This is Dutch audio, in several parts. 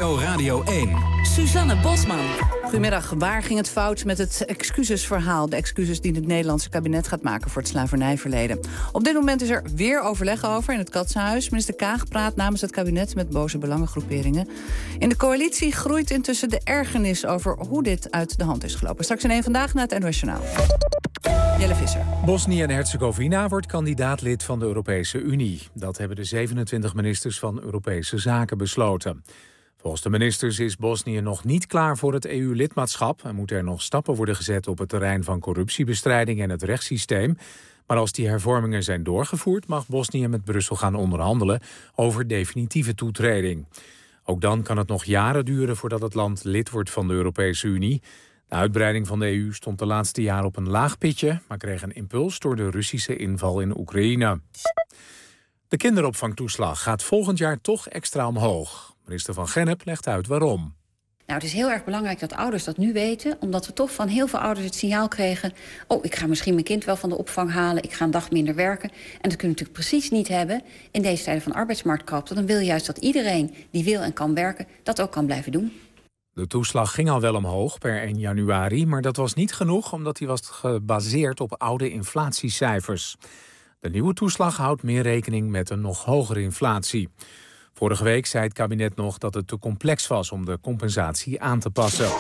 NPO Radio 1. Suzanne Bosman. Goedemiddag. Waar ging het fout met het excusesverhaal? De excuses die het Nederlandse kabinet gaat maken voor het slavernijverleden. Op dit moment is er weer overleg over in het Katsenhuis. Minister Kaag praat namens het kabinet met boze belangengroeperingen. In de coalitie groeit intussen de ergernis over hoe dit uit de hand is gelopen. Straks in één Vandaag naar het NOS Journaal. Jelle Visser. Bosnië en Herzegovina wordt kandidaatlid van de Europese Unie. Dat hebben de 27 ministers van Europese Zaken besloten. Volgens de ministers is Bosnië nog niet klaar voor het EU-lidmaatschap... en moeten er nog stappen worden gezet op het terrein van corruptiebestrijding en het rechtssysteem. Maar als die hervormingen zijn doorgevoerd... mag Bosnië met Brussel gaan onderhandelen over definitieve toetreding. Ook dan kan het nog jaren duren voordat het land lid wordt van de Europese Unie. De uitbreiding van de EU stond de laatste jaren op een laag pitje... maar kreeg een impuls door de Russische inval in Oekraïne. De kinderopvangtoeslag gaat volgend jaar toch extra omhoog. Minister Van Gennep legt uit waarom. Nou, het is heel erg belangrijk dat ouders dat nu weten... omdat we toch van heel veel ouders het signaal kregen... oh, ik ga misschien mijn kind wel van de opvang halen... ik ga een dag minder werken. En dat kunnen we natuurlijk precies niet hebben... in deze tijden van arbeidsmarktkrapte. Dan wil je juist dat iedereen die wil en kan werken... dat ook kan blijven doen. De toeslag ging al wel omhoog per 1 januari... maar dat was niet genoeg omdat die was gebaseerd op oude inflatiecijfers. De nieuwe toeslag houdt meer rekening met een nog hogere inflatie. Vorige week zei het kabinet nog dat het te complex was om de compensatie aan te passen.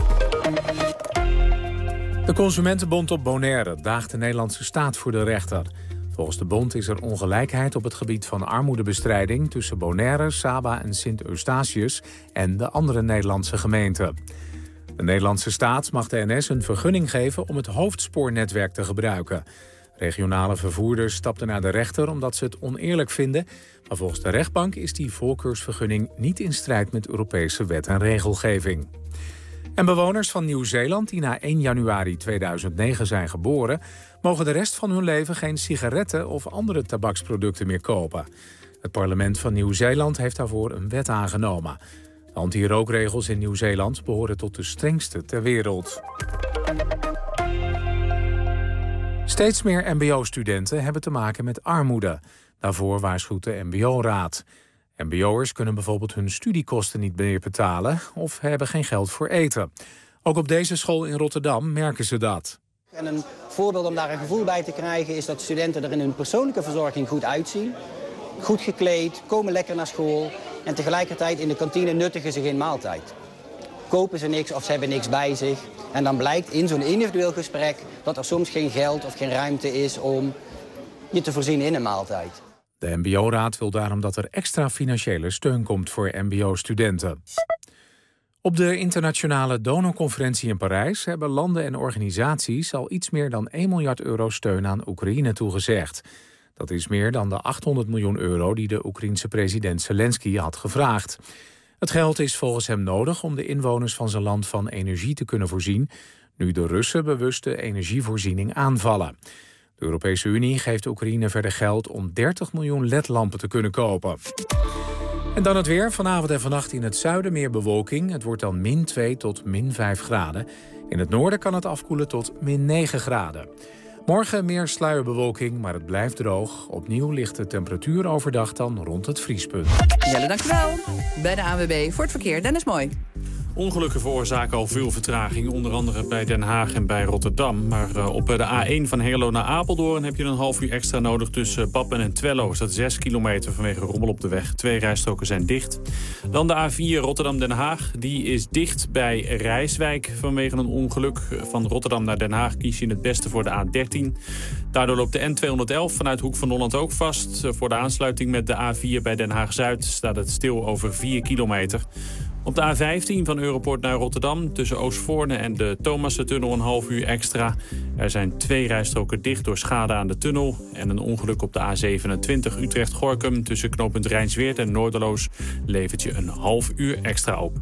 De Consumentenbond op Bonaire daagt de Nederlandse staat voor de rechter. Volgens de bond is er ongelijkheid op het gebied van armoedebestrijding... tussen Bonaire, Saba en Sint-Eustatius en de andere Nederlandse gemeenten. De Nederlandse staat mag de NS een vergunning geven om het hoofdspoornetwerk te gebruiken. Regionale vervoerders stapten naar de rechter omdat ze het oneerlijk vinden... maar volgens de rechtbank is die voorkeursvergunning niet in strijd met Europese wet en regelgeving. En bewoners van Nieuw-Zeeland die na 1 januari 2009 zijn geboren... mogen de rest van hun leven geen sigaretten of andere tabaksproducten meer kopen. Het parlement van Nieuw-Zeeland heeft daarvoor een wet aangenomen. De anti-rookregels in Nieuw-Zeeland behoren tot de strengste ter wereld. Steeds meer mbo-studenten hebben te maken met armoede. Daarvoor waarschuwt de mbo-raad. Mbo'ers kunnen bijvoorbeeld hun studiekosten niet meer betalen... of hebben geen geld voor eten. Ook op deze school in Rotterdam merken ze dat. En een voorbeeld om daar een gevoel bij te krijgen... is dat studenten er in hun persoonlijke verzorging goed uitzien. Goed gekleed, komen lekker naar school... en tegelijkertijd in de kantine nuttigen ze geen maaltijd. Kopen ze niks of ze hebben niks bij zich... En dan blijkt in zo'n individueel gesprek dat er soms geen geld of geen ruimte is om je te voorzien in een maaltijd. De mbo-raad wil daarom dat er extra financiële steun komt voor mbo-studenten. Op de internationale donorconferentie in Parijs hebben landen en organisaties al iets meer dan 1 miljard euro steun aan Oekraïne toegezegd. Dat is meer dan de 800 miljoen euro die de Oekraïense president Zelensky had gevraagd. Het geld is volgens hem nodig om de inwoners van zijn land van energie te kunnen voorzien, nu de Russen bewust de energievoorziening aanvallen. De Europese Unie geeft Oekraïne verder geld om 30 miljoen LED-lampen te kunnen kopen. En dan het weer. Vanavond en vannacht in het zuiden meer bewolking. Het wordt dan -2 tot -5 graden. In het noorden kan het afkoelen tot -9 graden. Morgen meer sluierbewolking, maar het blijft droog. Opnieuw ligt de temperatuur overdag dan rond het vriespunt. Jelle, dankjewel. Bij de ANWB voor het verkeer. Dennis Mooi. Ongelukken veroorzaken al veel vertraging, onder andere bij Den Haag en bij Rotterdam. Maar op de A1 van Hengelo naar Apeldoorn heb je een half uur extra nodig tussen Bappen en Twello. Is dat 6 kilometer vanwege rommel op de weg. 2 rijstroken zijn dicht. Dan de A4 Rotterdam-Den Haag. Die is dicht bij Rijswijk vanwege een ongeluk. Van Rotterdam naar Den Haag kies je het beste voor de A13. Daardoor loopt de N211 vanuit Hoek van Holland ook vast. Voor de aansluiting met de A4 bij Den Haag-Zuid staat het stil over 4 kilometer. Op de A15 van Europoort naar Rotterdam tussen Oostvoorne en de Thomassentunnel een half uur extra. Er zijn 2 rijstroken dicht door schade aan de tunnel. En een ongeluk op de A27 Utrecht-Gorkum tussen knooppunt Rijnsweert en Noorderloos levert je een half uur extra op.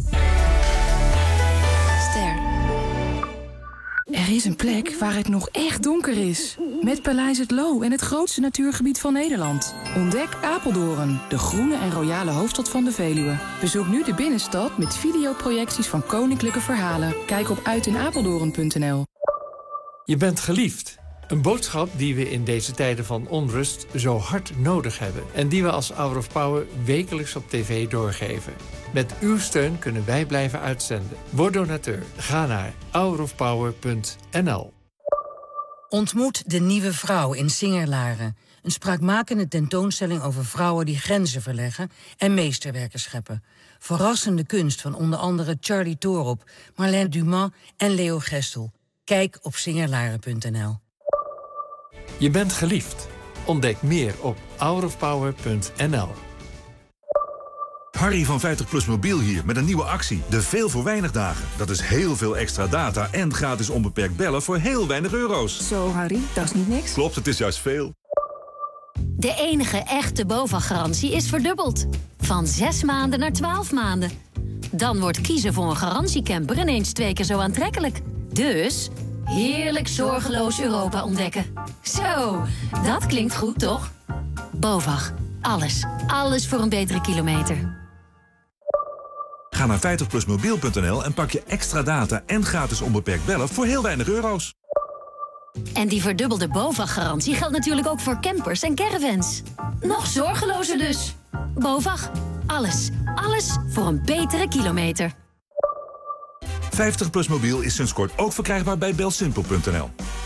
Er is een plek waar het nog echt donker is. Met Paleis het Loo en het grootste natuurgebied van Nederland. Ontdek Apeldoorn, de groene en royale hoofdstad van de Veluwe. Bezoek nu de binnenstad met videoprojecties van koninklijke verhalen. Kijk op uitinapeldoorn.nl. Je bent geliefd. Een boodschap die we in deze tijden van onrust zo hard nodig hebben. En die we als Hour of Power wekelijks op tv doorgeven. Met uw steun kunnen wij blijven uitzenden. Word donateur. Ga naar hourofpower.nl. Ontmoet de nieuwe vrouw in Singerlaren. Een spraakmakende tentoonstelling over vrouwen die grenzen verleggen en meesterwerken scheppen. Verrassende kunst van onder andere Charlie Toorop, Marlène Dumas en Leo Gestel. Kijk op singerlaren.nl. Je bent geliefd. Ontdek meer op hourofpower.nl. Harry van 50PLUS Mobiel hier met een nieuwe actie. De veel voor weinig dagen. Dat is heel veel extra data en gratis onbeperkt bellen voor heel weinig euro's. Zo Harry, dat is niet niks. Klopt, het is juist veel. De enige echte BOVAG-garantie is verdubbeld. Van 6 maanden naar 12 maanden. Dan wordt kiezen voor een garantiecamper ineens 2 keer zo aantrekkelijk. Dus heerlijk zorgeloos Europa ontdekken. Zo, dat klinkt goed, toch? BOVAG. Alles voor een betere kilometer. Ga naar 50plusmobiel.nl en pak je extra data en gratis onbeperkt bellen voor heel weinig euro's. En die verdubbelde BOVAG-garantie geldt natuurlijk ook voor campers en caravans. Nog zorgelozer dus. BOVAG. Alles voor een betere kilometer. 50PLUS Mobiel is sinds kort ook verkrijgbaar bij belsimpel.nl.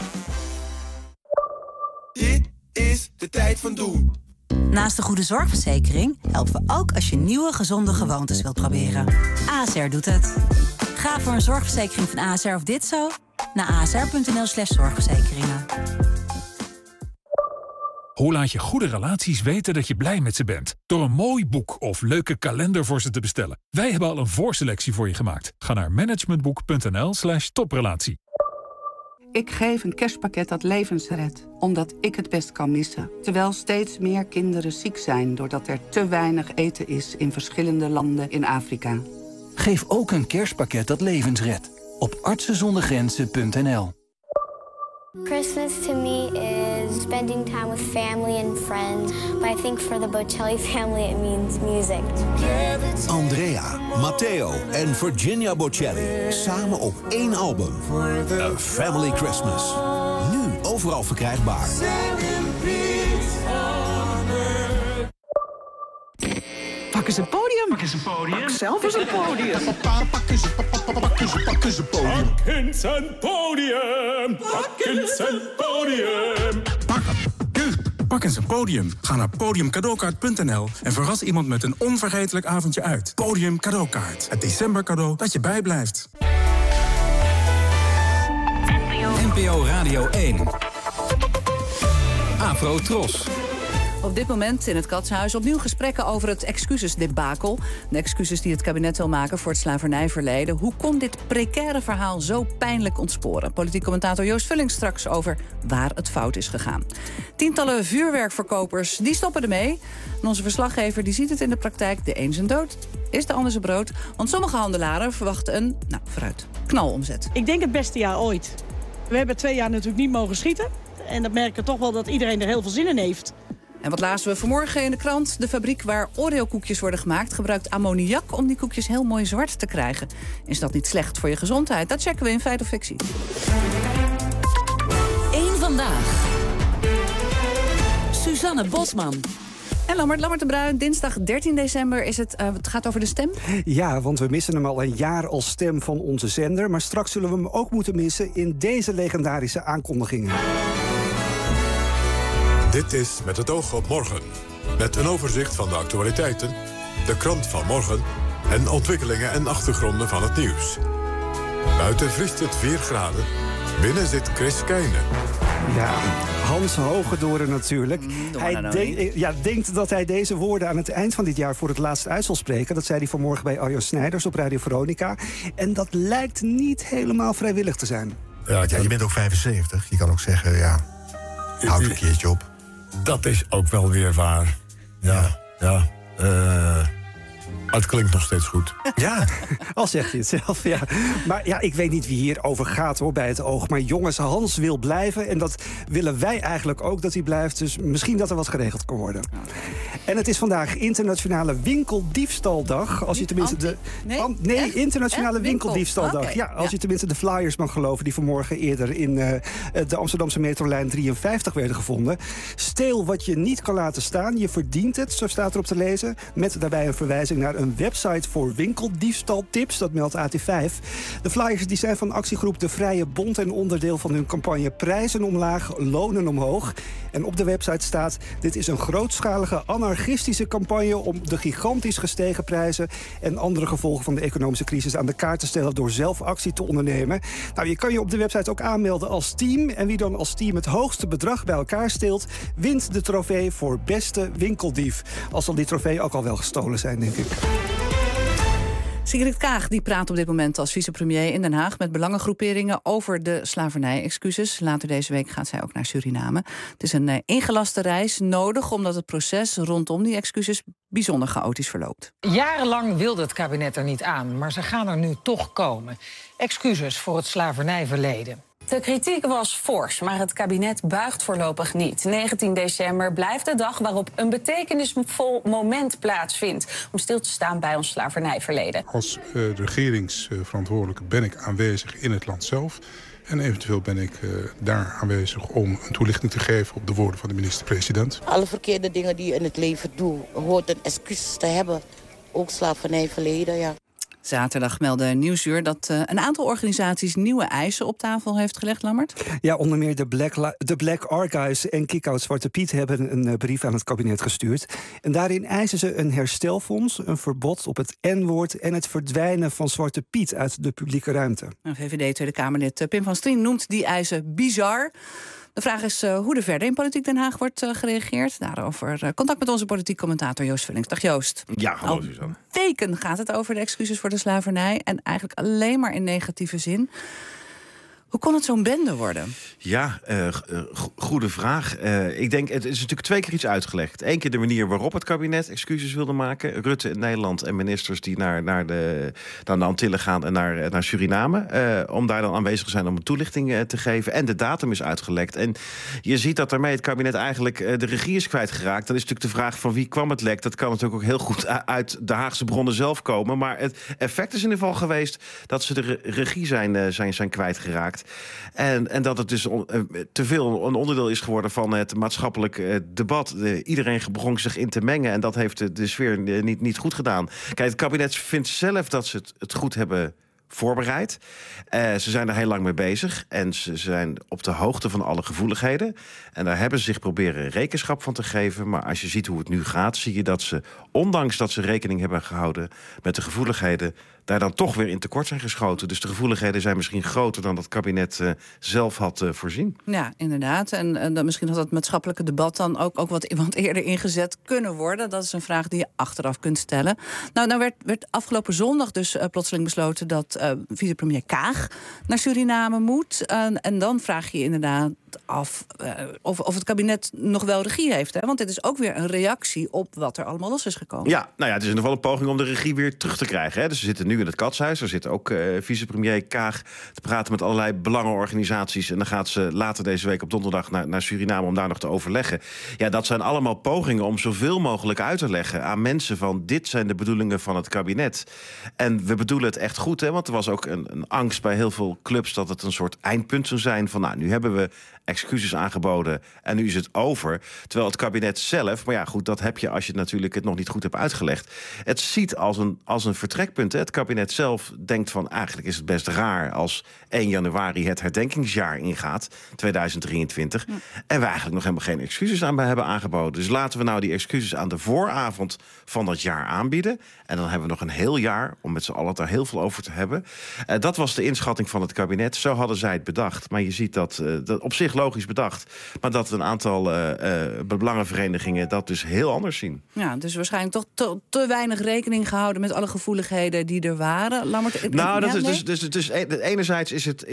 Dit is de tijd van doen. Naast de goede zorgverzekering helpen we ook als je nieuwe gezonde gewoontes wilt proberen. ASR doet het. Ga voor een zorgverzekering van ASR of dit zo naar asr.nl/zorgverzekeringen. Hoe laat je goede relaties weten dat je blij met ze bent? Door een mooi boek of leuke kalender voor ze te bestellen. Wij hebben al een voorselectie voor je gemaakt. Ga naar managementboek.nl/toprelatie. Ik geef een kerstpakket dat levens redt, omdat ik het best kan missen. Terwijl steeds meer kinderen ziek zijn doordat er te weinig eten is in verschillende landen in Afrika. Geef ook een kerstpakket dat levens redt op artsenzondergrenzen.nl. Christmas to me is spending time with family and friends. But I think for the Bocelli family it means music. Andrea, Matteo en Virginia Bocelli. Samen op 1 album. A Family Christmas. Nu overal verkrijgbaar. Pak eens een podium. Pak eens een podium. Pak zelf eens een podium. Pak eens een podium. Pak eens een podium. Pak eens een podium. Pak eens een podium. Ga naar podiumcadeaukaart.nl en verras iemand met een onvergetelijk avondje uit. Podium Cadeaukaart. Het decembercadeau dat je bijblijft. NPO Radio 1. Afro Tros. Op dit moment in het Katshuis opnieuw gesprekken over het excusesdebakel. De excuses die het kabinet wil maken voor het slavernijverleden. Hoe kon dit precaire verhaal zo pijnlijk ontsporen? Politiek commentator Joost Vullings straks over waar het fout is gegaan. Tientallen vuurwerkverkopers die stoppen ermee. En onze verslaggever die ziet het in de praktijk. De een zijn dood is de ander zijn brood. Want sommige handelaren verwachten een, knalomzet. Ik denk het beste jaar ooit. We hebben 2 jaar natuurlijk niet mogen schieten. En dat merken toch wel dat iedereen er heel veel zin in heeft. En wat lazen we vanmorgen in de krant? De fabriek waar Oreo-koekjes worden gemaakt gebruikt ammoniak om die koekjes heel mooi zwart te krijgen. Is dat niet slecht voor je gezondheid? Dat checken we in Feit of Fictie. 1 vandaag. Suzanne Bosman. En Lambert de Bruin, dinsdag 13 december is het. Het gaat over de stem. Ja, want we missen hem al een jaar als stem van onze zender. Maar straks zullen we hem ook moeten missen in deze legendarische aankondigingen. Dit is Met het oog op morgen. Met een overzicht van de actualiteiten, de krant van morgen en ontwikkelingen en achtergronden van het nieuws. Buiten vriest het 4 graden. Binnen zit Chris Keijne. Ja, Hans Hogedoren natuurlijk. Hij denkt dat hij deze woorden aan het eind van dit jaar voor het laatst uit zal spreken. Dat zei hij vanmorgen bij Arjan Snijders op Radio Veronica. En dat lijkt niet helemaal vrijwillig te zijn. Ja, je bent ook 75. Je kan ook zeggen, houd een keertje op. Dat is ook wel weer waar. Ja. Het klinkt nog steeds goed. Ja, al zegt hij het zelf, ja. Maar ja, ik weet niet wie hier over gaat, hoor, bij het oog. Maar jongens, Hans wil blijven. En dat willen wij eigenlijk ook, dat hij blijft. Dus misschien dat er wat geregeld kan worden. Okay. En het is vandaag Internationale Winkeldiefstaldag. Als je tenminste Internationale Winkeldiefstaldag. Okay. Ja, als je tenminste de flyers mag geloven... die vanmorgen eerder in de Amsterdamse metrolijn 53 werden gevonden. Steel wat je niet kan laten staan. Je verdient het, zo staat erop te lezen. Met daarbij een verwijzing naar een website voor winkeldiefstaltips. Dat meldt AT5. De flyers die zijn van actiegroep De Vrije Bond... en onderdeel van hun campagne Prijzen omlaag, lonen omhoog. En op de website staat... dit is een grootschalige anarchistische campagne... om de gigantisch gestegen prijzen... en andere gevolgen van de economische crisis aan de kaart te stellen... door zelf actie te ondernemen. Nou, je kan je op de website ook aanmelden als team. En wie dan als team het hoogste bedrag bij elkaar steelt... wint de trofee voor beste winkeldief. Al zal die trofee ook al wel gestolen zijn, denk ik. Sigrid Kaag die praat op dit moment als vicepremier in Den Haag... met belangengroeperingen over de slavernij-excuses. Later deze week gaat zij ook naar Suriname. Het is een ingelaste reis nodig... omdat het proces rondom die excuses bijzonder chaotisch verloopt. Jarenlang wilde het kabinet er niet aan, maar ze gaan er nu toch komen. Excuses voor het slavernijverleden. De kritiek was fors, maar het kabinet buigt voorlopig niet. 19 december blijft de dag waarop een betekenisvol moment plaatsvindt... om stil te staan bij ons slavernijverleden. Als regeringsverantwoordelijke ben ik aanwezig in het land zelf... en eventueel ben ik daar aanwezig om een toelichting te geven... op de woorden van de minister-president. Alle verkeerde dingen die je in het leven doet... hoort een excuus te hebben. Ook slavernijverleden, ja. Zaterdag meldde Nieuwsuur dat een aantal organisaties nieuwe eisen op tafel heeft gelegd, Lammert. Ja, onder meer de Black Archives en Kick-Out Zwarte Piet hebben een brief aan het kabinet gestuurd. En daarin eisen ze een herstelfonds, een verbod op het N-woord en het verdwijnen van Zwarte Piet uit de publieke ruimte. VVD Tweede Kamerlid Pim van Strien noemt die eisen bizar. De vraag is hoe er verder in Politiek Den Haag wordt gereageerd. Daarover contact met onze politiek commentator Joost Vullings. Dag Joost. Ja, hallo Suzanne. Weken gaat het over de excuses voor de slavernij. En eigenlijk alleen maar in negatieve zin. Hoe kon het zo'n bende worden? Ja, goede vraag. Ik denk, het is natuurlijk 2 keer iets uitgelegd. 1 keer de manier waarop het kabinet excuses wilde maken. Rutte in Nederland en ministers die naar de Antillen gaan en naar Suriname. Om daar dan aanwezig te zijn om een toelichting te geven. En de datum is uitgelekt. En je ziet dat daarmee het kabinet eigenlijk de regie is kwijtgeraakt. Dan is natuurlijk de vraag van wie kwam het lek. Dat kan natuurlijk ook heel goed uit de Haagse bronnen zelf komen. Maar het effect is in ieder geval geweest dat ze de regie zijn kwijtgeraakt. En dat het dus te veel een onderdeel is geworden van het maatschappelijk debat. Iedereen begon zich in te mengen en dat heeft de sfeer niet goed gedaan. Kijk, het kabinet vindt zelf dat ze het goed hebben voorbereid. Ze zijn er heel lang mee bezig en ze zijn op de hoogte van alle gevoeligheden. En daar hebben ze zich proberen rekenschap van te geven. Maar als je ziet hoe het nu gaat, zie je dat ze, ondanks dat ze rekening hebben gehouden met de gevoeligheden, daar dan toch weer in tekort zijn geschoten. Dus de gevoeligheden zijn misschien groter dan dat kabinet zelf had voorzien. Ja, inderdaad. En misschien had het maatschappelijke debat dan ook wat eerder ingezet kunnen worden. Dat is een vraag die je achteraf kunt stellen. Nou werd afgelopen zondag dus plotseling besloten dat vicepremier Kaag naar Suriname moet. En dan vraag je inderdaad af of het kabinet nog wel regie heeft. Hè? Want dit is ook weer een reactie op wat er allemaal los is gekomen. Ja, nou ja, het is in ieder geval een poging om de regie weer terug te krijgen. Hè? Dus ze zitten nu in het katshuis. Er zit ook vicepremier Kaag te praten met allerlei belangenorganisaties. En dan gaat ze later deze week op donderdag naar Suriname om daar nog te overleggen. Ja, dat zijn allemaal pogingen om zoveel mogelijk uit te leggen aan mensen van dit zijn de bedoelingen van het kabinet. En we bedoelen het echt goed, hè? Want er was ook een angst bij heel veel clubs dat het een soort eindpunt zou zijn van nou, nu hebben we excuses aangeboden en nu is het over. Terwijl het kabinet zelf, maar ja goed, dat heb je als je natuurlijk het nog niet goed hebt uitgelegd. Het ziet als een vertrekpunt. Hè. Het kabinet zelf denkt van eigenlijk is het best raar als 1 januari het herdenkingsjaar ingaat, 2023. Ja. En we eigenlijk nog helemaal geen excuses aan hebben aangeboden. Dus laten we nou die excuses aan de vooravond van dat jaar aanbieden. En dan hebben we nog een heel jaar om met z'n allen daar heel veel over te hebben. Dat was de inschatting van het kabinet. Zo hadden zij het bedacht. Maar je ziet dat op zich logisch bedacht. Maar dat een aantal belangenverenigingen dat dus heel anders zien. Ja, dus waarschijnlijk toch te weinig rekening gehouden met alle gevoeligheden die er waren. Lammert, nou, dat is dus enerzijds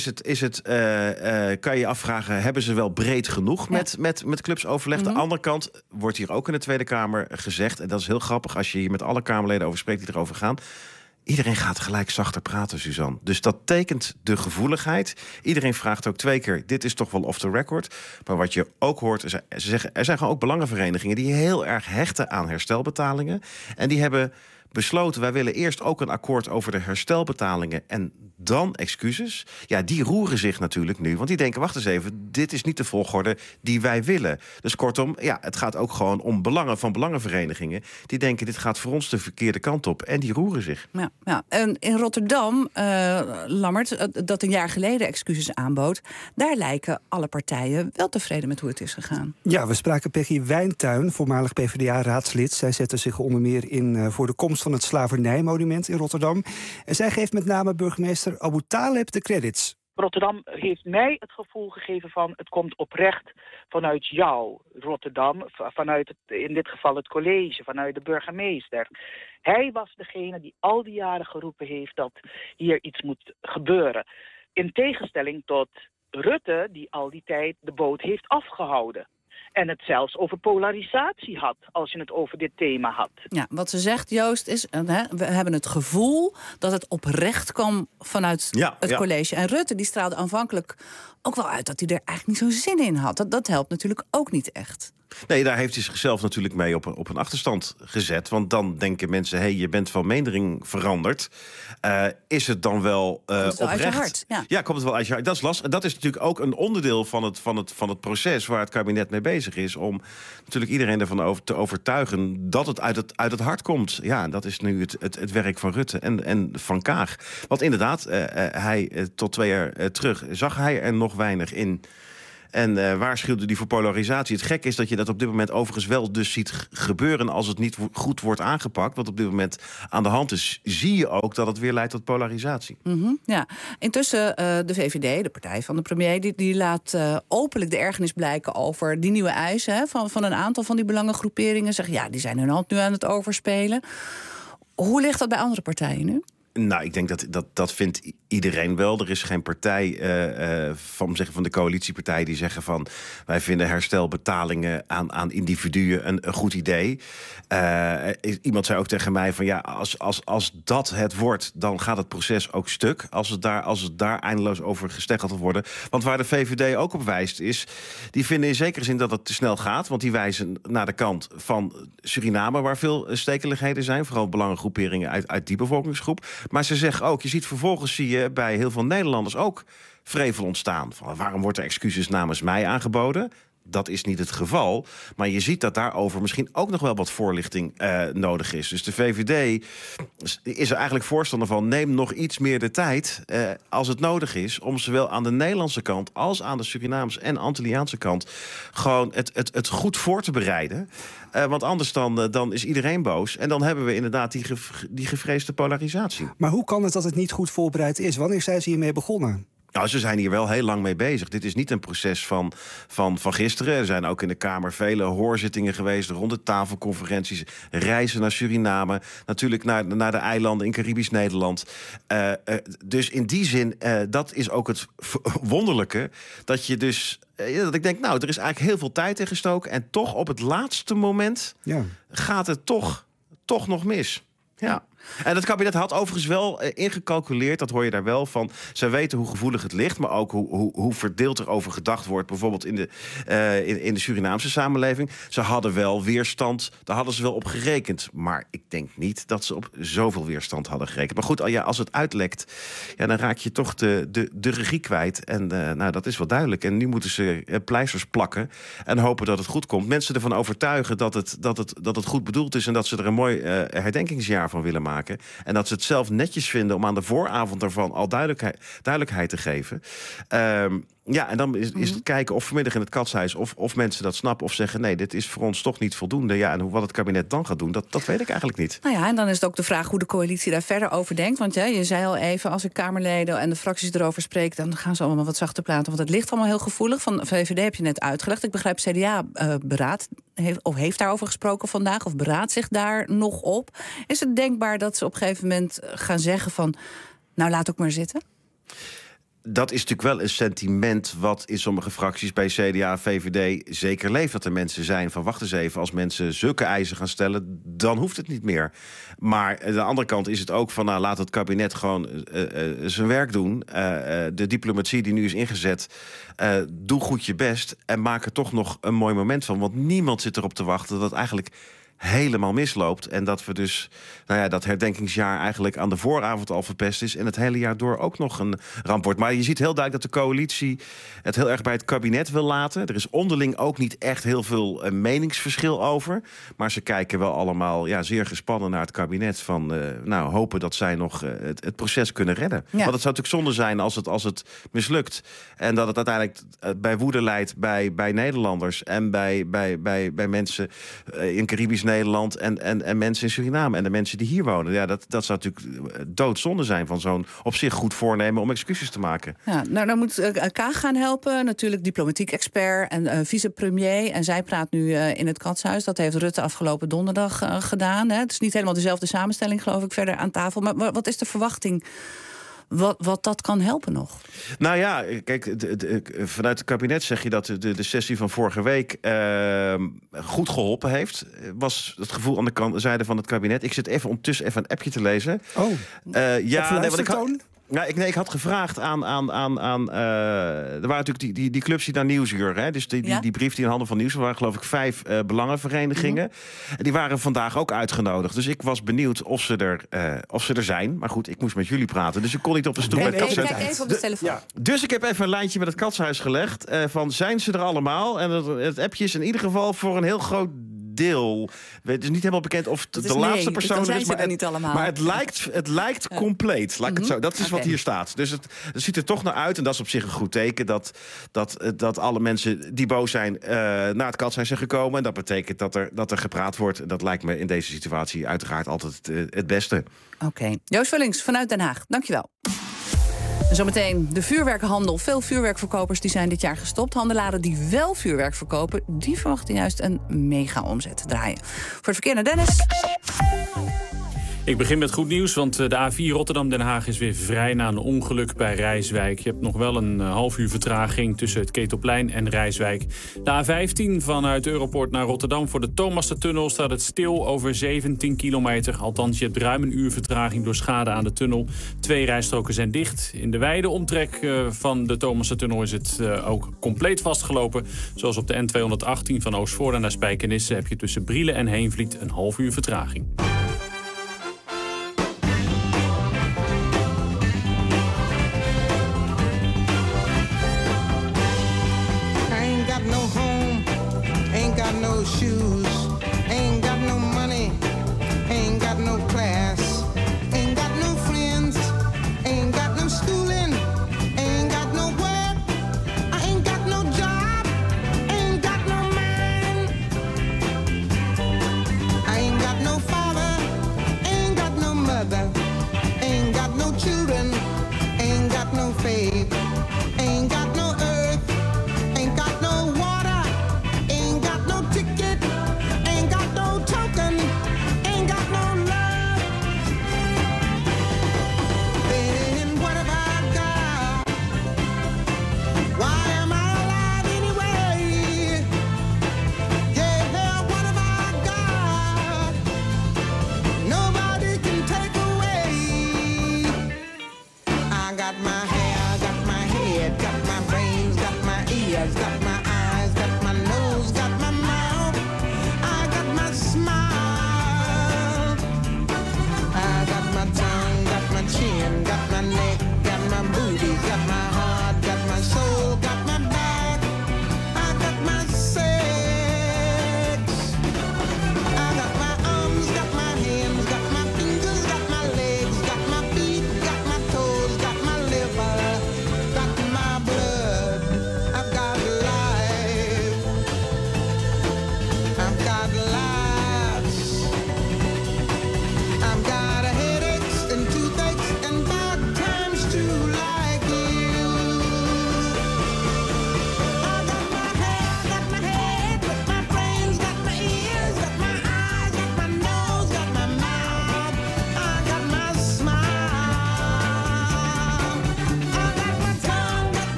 kan je afvragen, hebben ze wel breed genoeg met clubs overlegd? De andere kant wordt hier ook in de Tweede Kamer gezegd, en dat is heel grappig als je hier met alle Kamerleden over spreekt die erover gaan. Iedereen gaat gelijk zachter praten, Suzanne. Dus dat tekent de gevoeligheid. Iedereen vraagt ook 2 keer, dit is toch wel off the record. Maar wat je ook hoort, ze zeggen, er zijn gewoon ook belangenverenigingen die heel erg hechten aan herstelbetalingen. En die hebben besloten, wij willen eerst ook een akkoord over de herstelbetalingen en dan excuses. Ja, die roeren zich natuurlijk nu, want die denken, wacht eens even, dit is niet de volgorde die wij willen. Dus kortom, ja, het gaat ook gewoon om belangen van belangenverenigingen. Die denken, dit gaat voor ons de verkeerde kant op en die roeren zich. Ja. En in Rotterdam, Lammert, dat een jaar geleden excuses aanbood, daar lijken alle partijen wel tevreden met hoe het is gegaan. Ja, we spraken Peggy Wijntuin, voormalig PvdA-raadslid. Zij zette zich onder meer in voor de komst van het slavernijmonument in Rotterdam. En zij geeft met name burgemeester Abu Taleb de credits. Rotterdam heeft mij het gevoel gegeven van het komt oprecht vanuit jou, Rotterdam, vanuit in dit geval het college, vanuit de burgemeester. Hij was degene die al die jaren geroepen heeft dat hier iets moet gebeuren. In tegenstelling tot Rutte, die al die tijd de boot heeft afgehouden. En het zelfs over polarisatie had, als je het over dit thema had. Ja, wat ze zegt, Joost, is we hebben het gevoel dat het oprecht kwam vanuit het college. En Rutte die straalde aanvankelijk ook wel uit dat hij er eigenlijk niet zo zin in had. Dat helpt natuurlijk ook niet echt. Nee, daar heeft hij zichzelf natuurlijk mee op een achterstand gezet. Want dan denken mensen, hey, je bent van mening veranderd. Is het dan wel oprecht? Uit je hart, ja, komt het wel uit je hart. Dat is lastig. En dat is natuurlijk ook een onderdeel van het proces waar het kabinet mee bezig is. Om natuurlijk iedereen ervan te overtuigen dat het uit het hart komt. Ja, dat is nu het werk van Rutte en van Kaag. Want inderdaad, hij tot 2 jaar terug zag hij er nog weinig in. En waarschuwde die voor polarisatie. Het gekke is dat je dat op dit moment overigens wel dus ziet gebeuren als het niet goed wordt aangepakt. Wat op dit moment aan de hand is, zie je ook dat het weer leidt tot polarisatie. Ja. Intussen de VVD, de partij van de premier, die laat openlijk de ergernis blijken over die nieuwe eisen van een aantal van die belangengroeperingen. Zeggen, ja, die zijn hun hand nu aan het overspelen. Hoe ligt dat bij andere partijen nu? Nou, ik denk dat vindt iedereen wel. Er is geen partij van de coalitiepartij die zeggen van wij vinden herstelbetalingen aan individuen een goed idee. Iemand zei ook tegen mij van ja, als dat het wordt, dan gaat het proces ook stuk. Als het daar eindeloos over gesteggeld wordt worden. Want waar de VVD ook op wijst is, die vinden in zekere zin dat het te snel gaat. Want die wijzen naar de kant van Suriname, waar veel stekeligheden zijn. Vooral belangengroeperingen uit die bevolkingsgroep. Maar ze zeggen ook, vervolgens zie je bij heel veel Nederlanders ook vrevel ontstaan. Van, waarom wordt er excuses namens mij aangeboden? Dat is niet het geval. Maar je ziet dat daarover misschien ook nog wel wat voorlichting nodig is. Dus de VVD is er eigenlijk voorstander van, neem nog iets meer de tijd als het nodig is om zowel aan de Nederlandse kant als aan de Surinaamse en Antilliaanse kant gewoon het goed voor te bereiden. Want anders dan is iedereen boos. En dan hebben we inderdaad die gevreesde polarisatie. Maar hoe kan het dat het niet goed voorbereid is? Wanneer zijn ze hiermee begonnen? Nou, ze zijn hier wel heel lang mee bezig. Dit is niet een proces van gisteren. Er zijn ook in de Kamer vele hoorzittingen geweest, ronde tafelconferenties, reizen naar Suriname, natuurlijk naar de eilanden in Caribisch Nederland. Dus in die zin, dat is ook het wonderlijke, dat je dus dat ik denk, nou, er is eigenlijk heel veel tijd in gestoken en toch op het laatste moment gaat het toch nog mis. Ja. En het kabinet had overigens wel ingecalculeerd, dat hoor je daar wel van. Ze weten hoe gevoelig het ligt, maar ook hoe verdeeld er over gedacht wordt, bijvoorbeeld in de Surinaamse samenleving. Ze hadden wel weerstand, daar hadden ze wel op gerekend. Maar ik denk niet dat ze op zoveel weerstand hadden gerekend. Maar goed, als het uitlekt, dan raak je toch de regie kwijt. En dat is wel duidelijk. En nu moeten ze pleisters plakken en hopen dat het goed komt. Mensen ervan overtuigen dat het goed bedoeld is en dat ze er een mooi herdenkingsjaar van willen maken. En dat ze het zelf netjes vinden om aan de vooravond daarvan al duidelijkheid te geven. Ja, en dan is het kijken of vanmiddag in het Katshuis... of mensen dat snappen of zeggen... nee, dit is voor ons toch niet voldoende. Ja, en wat het kabinet dan gaat doen, dat weet ik eigenlijk niet. Nou ja, en dan is het ook de vraag hoe de coalitie daar verder over denkt. Want je zei al even, als ik Kamerleden en de fracties erover spreek... dan gaan ze allemaal wat zachter praten, want het ligt allemaal heel gevoelig. Van VVD heb je net uitgelegd. Ik begrijp CDA heeft daarover gesproken vandaag... of beraadt zich daar nog op. Is het denkbaar dat ze op een gegeven moment gaan zeggen van... nou, laat ook maar zitten? Dat is natuurlijk wel een sentiment wat in sommige fracties bij CDA en VVD zeker leeft. Dat er mensen zijn van wacht eens even, als mensen zulke eisen gaan stellen, dan hoeft het niet meer. Maar aan de andere kant is het ook van nou, laat het kabinet gewoon zijn werk doen. De diplomatie die nu is ingezet, doe goed je best en maak er toch nog een mooi moment van. Want niemand zit erop te wachten dat het eigenlijk helemaal misloopt. En dat we dus, dat herdenkingsjaar eigenlijk aan de vooravond al verpest is en het hele jaar door ook nog een ramp wordt. Maar je ziet heel duidelijk dat de coalitie het heel erg bij het kabinet wil laten. Er is onderling ook niet echt heel veel meningsverschil over. Maar ze kijken wel allemaal zeer gespannen naar het kabinet van hopen dat zij nog het proces kunnen redden. Ja. Want het zou natuurlijk zonde zijn als het mislukt. En dat het uiteindelijk bij woede leidt bij Nederlanders en bij mensen in Caribisch Nederland en mensen in Suriname en de mensen die hier wonen. Ja, dat zou natuurlijk doodzonde zijn van zo'n op zich goed voornemen om excuses te maken. Ja, nou, dan moet Kaag gaan helpen, natuurlijk diplomatiek expert en vicepremier. En zij praat nu in het Katshuis. Dat heeft Rutte afgelopen donderdag gedaan. Hè. Het is niet helemaal dezelfde samenstelling, geloof ik, verder aan tafel. Maar wat is de verwachting? Wat dat kan helpen nog? Nou ja, kijk, vanuit het kabinet zeg je dat de sessie van vorige week goed geholpen heeft. Was het gevoel aan de zijde van het kabinet. Ik zit ondertussen even een appje te lezen. Oh, ik had gevraagd aan er waren natuurlijk die clubs die naar Nieuwsuur, hè, dus die brief die in handen van Nieuwsuur, waren geloof ik 5 belangenverenigingen. En die waren vandaag ook uitgenodigd. Dus ik was benieuwd of ze er zijn. Maar goed, ik moest met jullie praten, dus ik kon niet op de stoel met het Katshuis. Kijk even op de telefoon. Ja. Dus ik heb even een lijntje met het Katshuis gelegd. Van zijn ze er allemaal? En het appje is in ieder geval voor een heel groot deel. Het is niet helemaal bekend of de laatste persoon is, maar het lijkt compleet. Laat ik het zo. Dat is wat hier staat. Dus het ziet er toch naar uit, en dat is op zich een goed teken, dat alle mensen die boos zijn naar het Katshuis zijn gekomen. En dat betekent dat er gepraat wordt. Dat lijkt me in deze situatie uiteraard altijd het beste. Oké. Joost Vullings vanuit Den Haag. Dankjewel. Zometeen de vuurwerkhandel. Veel vuurwerkverkopers die zijn dit jaar gestopt. Handelaren die wel vuurwerk verkopen, die verwachten juist een mega-omzet draaien. Voor het verkeer naar Dennis. Ik begin met goed nieuws, want de A4 Rotterdam-Den Haag is weer vrij na een ongeluk bij Rijswijk. Je hebt nog wel een half uur vertraging tussen het Ketelplein en Rijswijk. De A15 vanuit Europoort naar Rotterdam voor de Thomastertunnel staat het stil over 17 kilometer. Althans, je hebt ruim een uur vertraging door schade aan de tunnel. 2 rijstroken zijn dicht. In de wijde omtrek van de Thomastertunnel is het ook compleet vastgelopen. Zoals op de N218 van Oostvoorne naar Spijkenisse heb je tussen Brielen en Heenvliet een half uur vertraging. No shoes, ain't got no money, ain't got no class, ain't got no friends, ain't got no schooling, ain't got no work, I ain't got no job, ain't got no man, I ain't got no father, ain't got no mother, ain't got no children, ain't got no faith, ain't got no earth, ain't got no water, ain't got no ticket, ain't got no token, ain't got no love. Then what have I got? Why am I alive anyway? Yeah, what have I got? Nobody can take away. I got my hair, I got my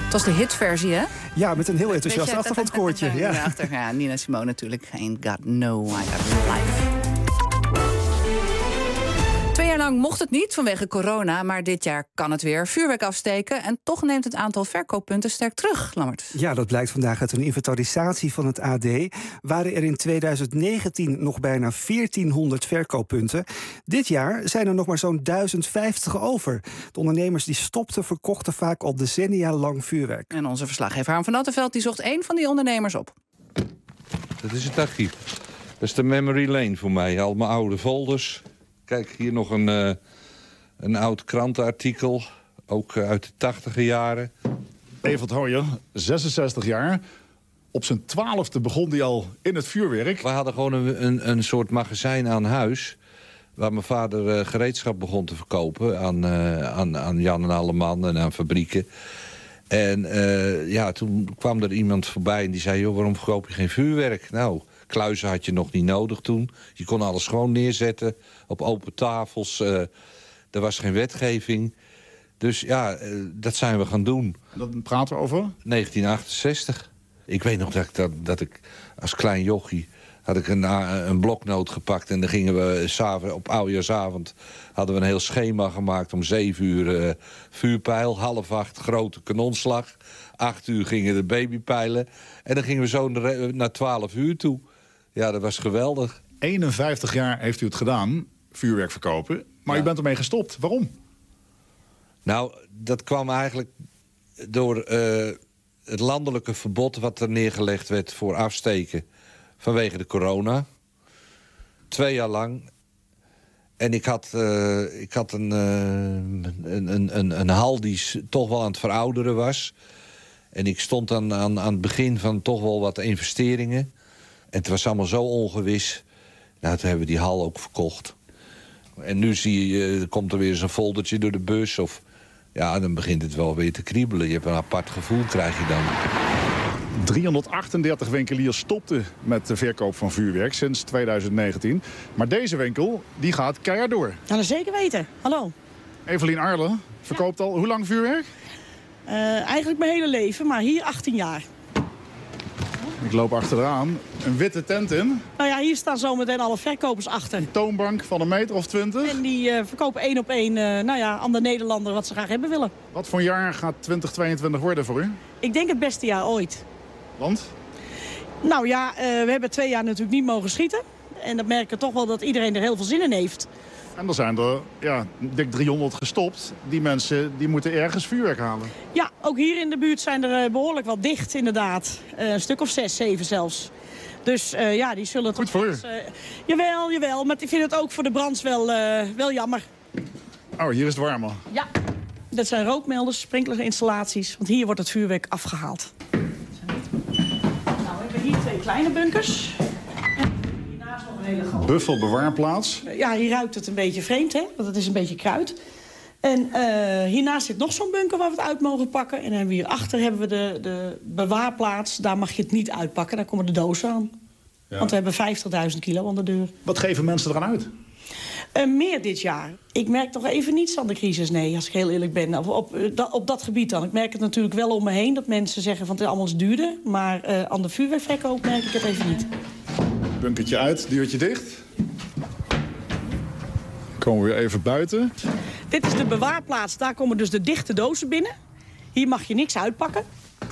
Het was de hitversie, hè? Ja, met een heel enthousiast achtergrondkoortje. Ja, Nina Simone natuurlijk. Ain't got no, I got no life. 2 jaar lang mocht het niet vanwege corona, maar dit jaar kan het weer. Vuurwerk afsteken en toch neemt het aantal verkooppunten sterk terug, Lammert. Ja, dat blijkt vandaag uit een inventarisatie van het AD. Waren er in 2019 nog bijna 1400 verkooppunten. Dit jaar zijn er nog maar zo'n 1050 over. De ondernemers die stopten, verkochten vaak al decennia lang vuurwerk. En onze verslaggever Harm van Attenveld die zocht 1 van die ondernemers op. Dat is het archief. Dat is de memory lane voor mij. Al mijn oude folders. Kijk, hier nog een oud krantenartikel. Ook uit de 80e jaren. Evert Hooyer, 66 jaar. Op zijn 12e begon hij al in het vuurwerk. We hadden gewoon een soort magazijn aan huis. Waar mijn vader gereedschap begon te verkopen. Aan Jan en Alleman en aan fabrieken. En toen kwam er iemand voorbij en die zei... joh, waarom verkoop je geen vuurwerk? Nou, kluizen had je nog niet nodig toen. Je kon alles gewoon neerzetten op open tafels. Er was geen wetgeving. Dus ja, dat zijn we gaan doen. Dat praten we over? 1968. Ik weet nog dat ik als klein jochie... had ik een bloknoot gepakt en dan gingen we 's op oudejaarsavond... hadden we een heel schema gemaakt om 7 uur vuurpijl... 7:30 grote kanonslag, 8 uur gingen de babypijlen... en dan gingen we zo naar 12 uur toe. Ja, dat was geweldig. 51 jaar heeft u het gedaan, vuurwerk verkopen, maar u bent ermee gestopt. Waarom? Nou, dat kwam eigenlijk door het landelijke verbod... wat er neergelegd werd voor afsteken vanwege de corona. 2 jaar lang. En ik had een hal die toch wel aan het verouderen was. En ik stond aan het begin van toch wel wat investeringen. En het was allemaal zo ongewis. Nou, toen hebben we die hal ook verkocht. En nu zie je, komt er weer eens een foldertje door de bus. Of ja, dan begint het wel weer te kriebelen. Je hebt een apart gevoel, krijg je dan. 338 winkeliers stopten met de verkoop van vuurwerk sinds 2019. Maar deze winkel, die gaat keihard door. Nou, dat zeker weten. Hallo. Evelien Arle verkoopt al hoe lang vuurwerk? Eigenlijk mijn hele leven, maar hier 18 jaar. Ik loop achteraan. Een witte tent in. Nou ja, hier staan zometeen alle verkopers achter. Een toonbank van 1 meter of 20. En die verkopen 1 op 1 aan de Nederlander wat ze graag hebben willen. Wat voor jaar gaat 2022 worden voor u? Ik denk het beste jaar ooit. Want? Nou ja, we hebben 2 jaar natuurlijk niet mogen schieten. En dat merken toch wel dat iedereen er heel veel zin in heeft. En er zijn er dik 300 gestopt. Die mensen die moeten ergens vuurwerk halen. Ja, ook hier in de buurt zijn er behoorlijk wat dicht inderdaad. Een stuk of 6, 7 zelfs. Dus die zullen... Goed voor u. Jawel. Maar ik vind het ook voor de brands wel jammer. Oh, hier is het warmer. Ja, dat zijn rookmelders, sprinklerinstallaties. Want hier wordt het vuurwerk afgehaald. Nou, we hebben hier 2 kleine bunkers. Hiernaast nog een hele grote. Buffelbewaarplaats. Ja, hier ruikt het een beetje vreemd, hè? Want het is een beetje kruid. En hiernaast zit nog zo'n bunker waar we het uit mogen pakken. En dan hebben we hierachter hebben we de bewaarplaats. Daar mag je het niet uitpakken, daar komen de dozen aan. Ja. Want we hebben 50.000 kilo aan de deur. Wat geven mensen eraan uit? Meer dit jaar. Ik merk toch even niets aan de crisis, nee, als ik heel eerlijk ben. Op dat gebied dan. Ik merk het natuurlijk wel om me heen dat mensen zeggen van het is allemaal duurder. Maar aan de vuurwerkverkoop merk ik het even niet. Bunkertje uit, deurtje dicht. Komen we weer even buiten. Dit is de bewaarplaats. Daar komen dus de dichte dozen binnen. Hier mag je niks uitpakken.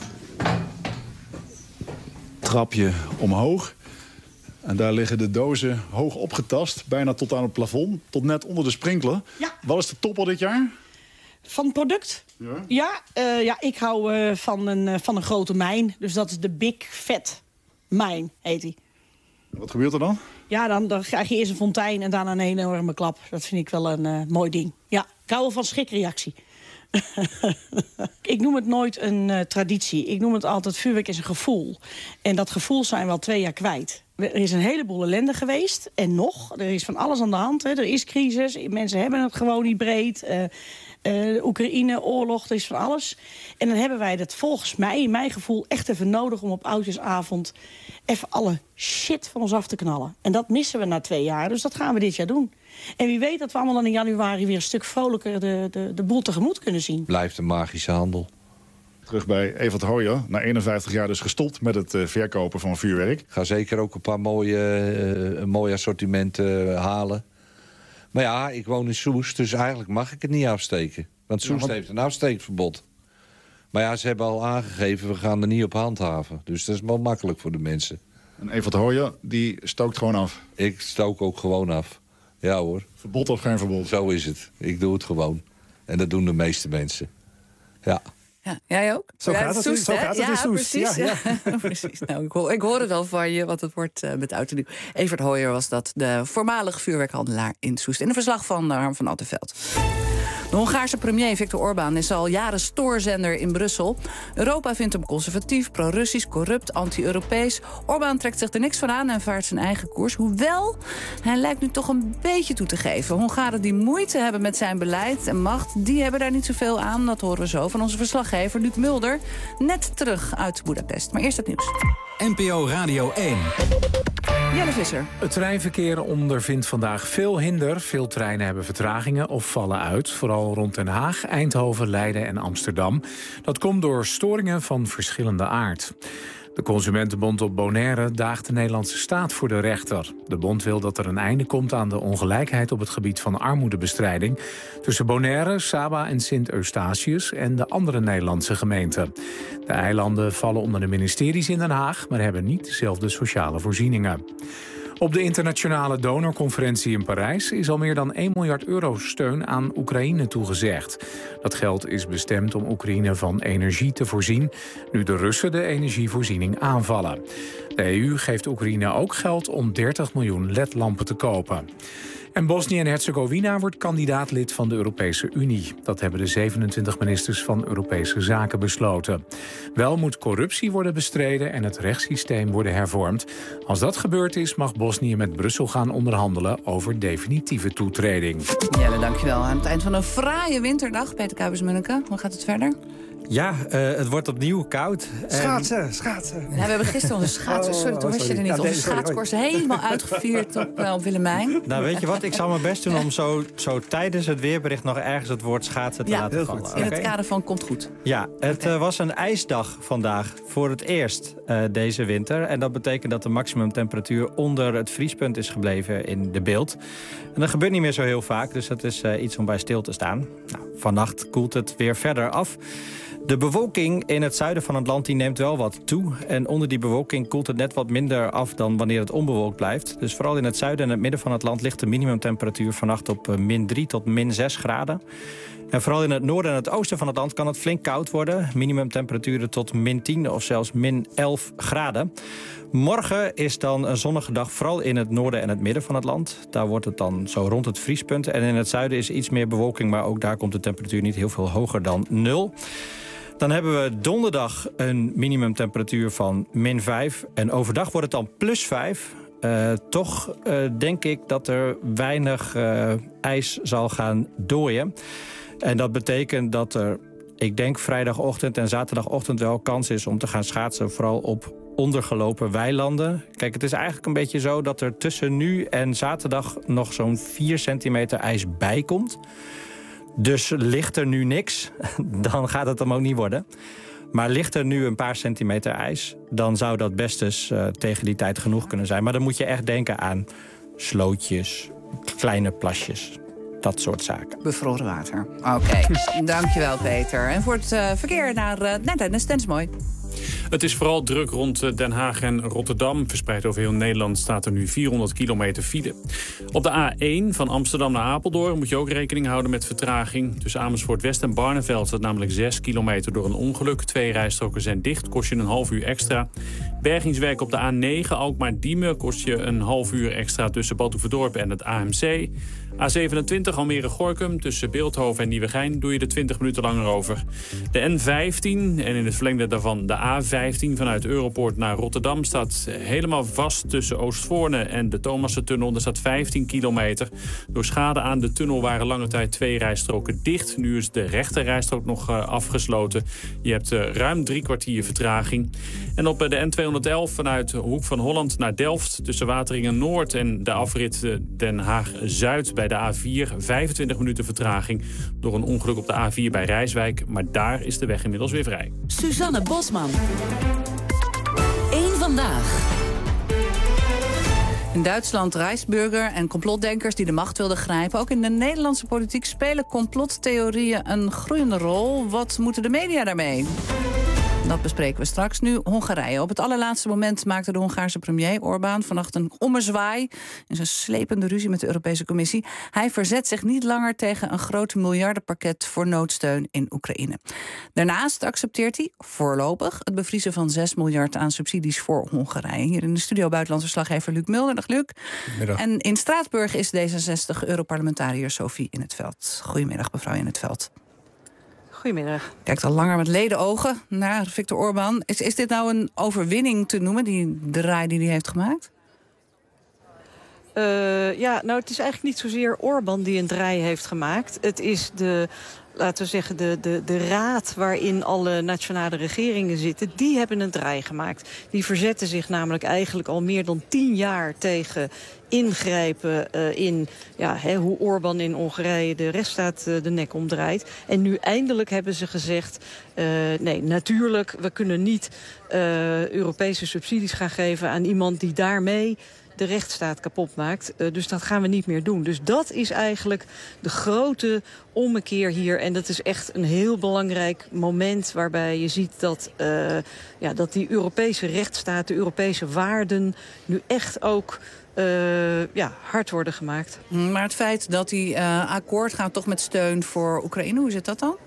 Trapje omhoog. En daar liggen de dozen hoog opgetast. Bijna tot aan het plafond. Tot net onder de sprinkler. Ja. Wat is de topper dit jaar? Van het product? Ja, ik hou van een grote mijn. Dus dat is de Big Fat Mijn, heet die. Wat gebeurt er dan? Ja, dan krijg je eerst een fontein en daarna een enorme klap. Dat vind ik wel een mooi ding. Ja, ik hou wel van schrikreactie. Ik noem het nooit een traditie. Ik noem het altijd vuurwerk is een gevoel. En dat gevoel zijn we al 2 jaar kwijt. Er is een heleboel ellende geweest. En nog, er is van alles aan de hand. Hè. Er is crisis, mensen hebben het gewoon niet breed. Oekraïne, oorlog, er is van alles. En dan hebben wij dat volgens mij, in mijn gevoel, echt even nodig om op oudjesavond even alle shit van ons af te knallen. En dat missen we na 2 jaar, dus dat gaan we dit jaar doen. En wie weet dat we allemaal dan in januari weer een stuk vrolijker de boel tegemoet kunnen zien. Blijft een magische handel. Terug bij Evert Hooijer. Na 51 jaar dus gestopt met het verkopen van vuurwerk. Ga zeker ook een paar mooie assortimenten halen. Maar ja, ik woon in Soest, dus eigenlijk mag ik het niet afsteken. Want Soest heeft een afsteekverbod. Maar ja, ze hebben al aangegeven, we gaan er niet op handhaven. Dus dat is wel makkelijk voor de mensen. En Evert Hooijer, die stookt gewoon af? Ik stook ook gewoon af. Ja hoor. Verbod of geen verbod? Zo is het. Ik doe het gewoon. En dat doen de meeste mensen. Ja. Ja, jij ook? Zo gaat het, Soest, zo gaat het in Soest. Precies, ja. precies. Nou, ik hoor het al van je, wat het wordt met Oud en Nieuw. Evert Hooijer was dat, de voormalig vuurwerkhandelaar in Soest. In een verslag van Harm van Attenveld. De Hongaarse premier Viktor Orbán is al jaren stoorzender in Brussel. Europa vindt hem conservatief, pro-Russisch, corrupt, anti-Europees. Orbán trekt zich er niks van aan en vaart zijn eigen koers. Hoewel, hij lijkt nu toch een beetje toe te geven. Hongaren die moeite hebben met zijn beleid en macht, die hebben daar niet zoveel aan. Dat horen we zo van onze verslaggever Luc Mulder. Net terug uit Boedapest. Maar eerst het nieuws. NPO Radio 1. Jelle Visser. Het treinverkeer ondervindt vandaag veel hinder. Veel treinen hebben vertragingen of vallen uit. Vooral rond Den Haag, Eindhoven, Leiden en Amsterdam. Dat komt door storingen van verschillende aard. De Consumentenbond op Bonaire daagt de Nederlandse staat voor de rechter. De bond wil dat er een einde komt aan de ongelijkheid op het gebied van armoedebestrijding tussen Bonaire, Saba en Sint-Eustatius en de andere Nederlandse gemeenten. De eilanden vallen onder de ministeries in Den Haag, maar hebben niet dezelfde sociale voorzieningen. Op de internationale donorconferentie in Parijs is al meer dan 1 miljard euro steun aan Oekraïne toegezegd. Dat geld is bestemd om Oekraïne van energie te voorzien, nu de Russen de energievoorziening aanvallen. De EU geeft Oekraïne ook geld om 30 miljoen LED-lampen te kopen. En Bosnië en Herzegovina wordt kandidaatlid van de Europese Unie. Dat hebben de 27 ministers van Europese Zaken besloten. Wel moet corruptie worden bestreden en het rechtssysteem worden hervormd. Als dat gebeurd is, mag Bosnië met Brussel gaan onderhandelen over definitieve toetreding. Jelle, dankjewel. Aan het eind van een fraaie winterdag, Peter Kuipers-Munneke. Hoe gaat het verder? Ja, het wordt opnieuw koud. Schaatsen. Ja, we hebben gisteren onze schaatsen. Sorry, toen was je er niet. Onze schaatskoers helemaal uitgevierd op Willemijn. Nou, weet je wat? Ik zal mijn best doen om zo tijdens het weerbericht nog ergens het woord schaatsen te laten vallen. Goed. In het kader van komt goed. Ja, het was een ijsdag vandaag voor het eerst deze winter. En dat betekent dat de maximumtemperatuur onder het vriespunt is gebleven in de Bilt. En dat gebeurt niet meer zo heel vaak, dus dat is iets om bij stil te staan. Nou, vannacht koelt het weer verder af. De bewolking in het zuiden van het land die neemt wel wat toe. En onder die bewolking koelt het net wat minder af dan wanneer het onbewolkt blijft. Dus vooral in het zuiden en het midden van het land ligt de minimumtemperatuur vannacht op -3 tot -6 graden. En vooral in het noorden en het oosten van het land kan het flink koud worden. Minimumtemperaturen tot -10 of zelfs -11 graden. Morgen is dan een zonnige dag, vooral in het noorden en het midden van het land. Daar wordt het dan zo rond het vriespunt. En in het zuiden is iets meer bewolking, maar ook daar komt de temperatuur niet heel veel hoger dan 0. Dan hebben we donderdag een minimumtemperatuur van -5. En overdag wordt het dan +5. Toch denk ik dat er weinig ijs zal gaan dooien. En dat betekent dat er, ik denk vrijdagochtend en zaterdagochtend wel kans is om te gaan schaatsen, vooral op ondergelopen weilanden. Kijk, het is eigenlijk een beetje zo dat er tussen nu en zaterdag nog zo'n 4 centimeter ijs bij komt. Dus ligt er nu niks, dan gaat het hem ook niet worden. Maar ligt er nu een paar centimeter ijs, dan zou dat best eens tegen die tijd genoeg kunnen zijn. Maar dan moet je echt denken aan slootjes, kleine plasjes, dat soort zaken. Bevroren water. Oké, dankjewel Peter. En voor het verkeer naar Dennis. Dennis, mooi. Het is vooral druk rond Den Haag en Rotterdam. Verspreid over heel Nederland staat er nu 400 kilometer file. Op de A1 van Amsterdam naar Apeldoorn moet je ook rekening houden met vertraging. Tussen Amersfoort West en Barneveld staat namelijk 6 kilometer door een ongeluk. 2 rijstroken zijn dicht, kost je een half uur extra. Bergingswerk op de A9, Alkmaar-Diemen, kost je een half uur extra tussen Badhoevedorp en het AMC. A27 Almere-Gorkum, tussen Beeldhoven en Nieuwegein doe je er 20 minuten langer over. De N15 en in het verlengde daarvan de A15 A15 vanuit Europoort naar Rotterdam staat helemaal vast tussen Oostvoorne en de Thomassentunnel. Er staat 15 kilometer. Door schade aan de tunnel waren lange tijd 2 rijstroken dicht. Nu is de rechter rijstrook nog afgesloten. Je hebt ruim 3 kwartier vertraging. En op de N211 vanuit Hoek van Holland naar Delft tussen Wateringen Noord en de afrit Den Haag-Zuid bij de A4 25 minuten vertraging door een ongeluk op de A4 bij Rijswijk. Maar daar is de weg inmiddels weer vrij. Suzanne Bosman. Eén vandaag. In Duitsland Reichsbürger en complotdenkers die de macht wilden grijpen. Ook in de Nederlandse politiek spelen complottheorieën een groeiende rol. Wat moeten de media daarmee? Dat bespreken we straks. Nu Hongarije. Op het allerlaatste moment maakte de Hongaarse premier Orbán vannacht een ommezwaai in zijn slepende ruzie met de Europese Commissie. Hij verzet zich niet langer tegen een groot miljardenpakket voor noodsteun in Oekraïne. Daarnaast accepteert hij voorlopig het bevriezen van 6 miljard aan subsidies voor Hongarije. Hier in de studio buitenlandse verslaggever Luc Mulder. Dag Luc. Goedemiddag. En in Straatsburg is D66-Europarlementariër Sophie in het Veld. Goedemiddag mevrouw in het Veld. Goedemiddag. Kijkt al langer met ledenogen naar Viktor Orbán. Is dit nou een overwinning te noemen, die draai die hij heeft gemaakt? Het is eigenlijk niet zozeer Orbán die een draai heeft gemaakt. Het is laten we zeggen, de raad waarin alle nationale regeringen zitten, die hebben een draai gemaakt. Die verzetten zich namelijk eigenlijk al meer dan 10 jaar tegen ingrijpen in hoe Orbán in Hongarije de rechtsstaat de nek omdraait. En nu eindelijk hebben ze gezegd, nee, natuurlijk, we kunnen niet Europese subsidies gaan geven aan iemand die daarmee de rechtsstaat kapot maakt. Dus dat gaan we niet meer doen. Dus dat is eigenlijk de grote ommekeer hier. En dat is echt een heel belangrijk moment waarbij je ziet dat die Europese rechtsstaat, de Europese waarden nu echt ook hard worden gemaakt. Maar het feit dat hij akkoord gaat toch met steun voor Oekraïne, hoe zit dat dan?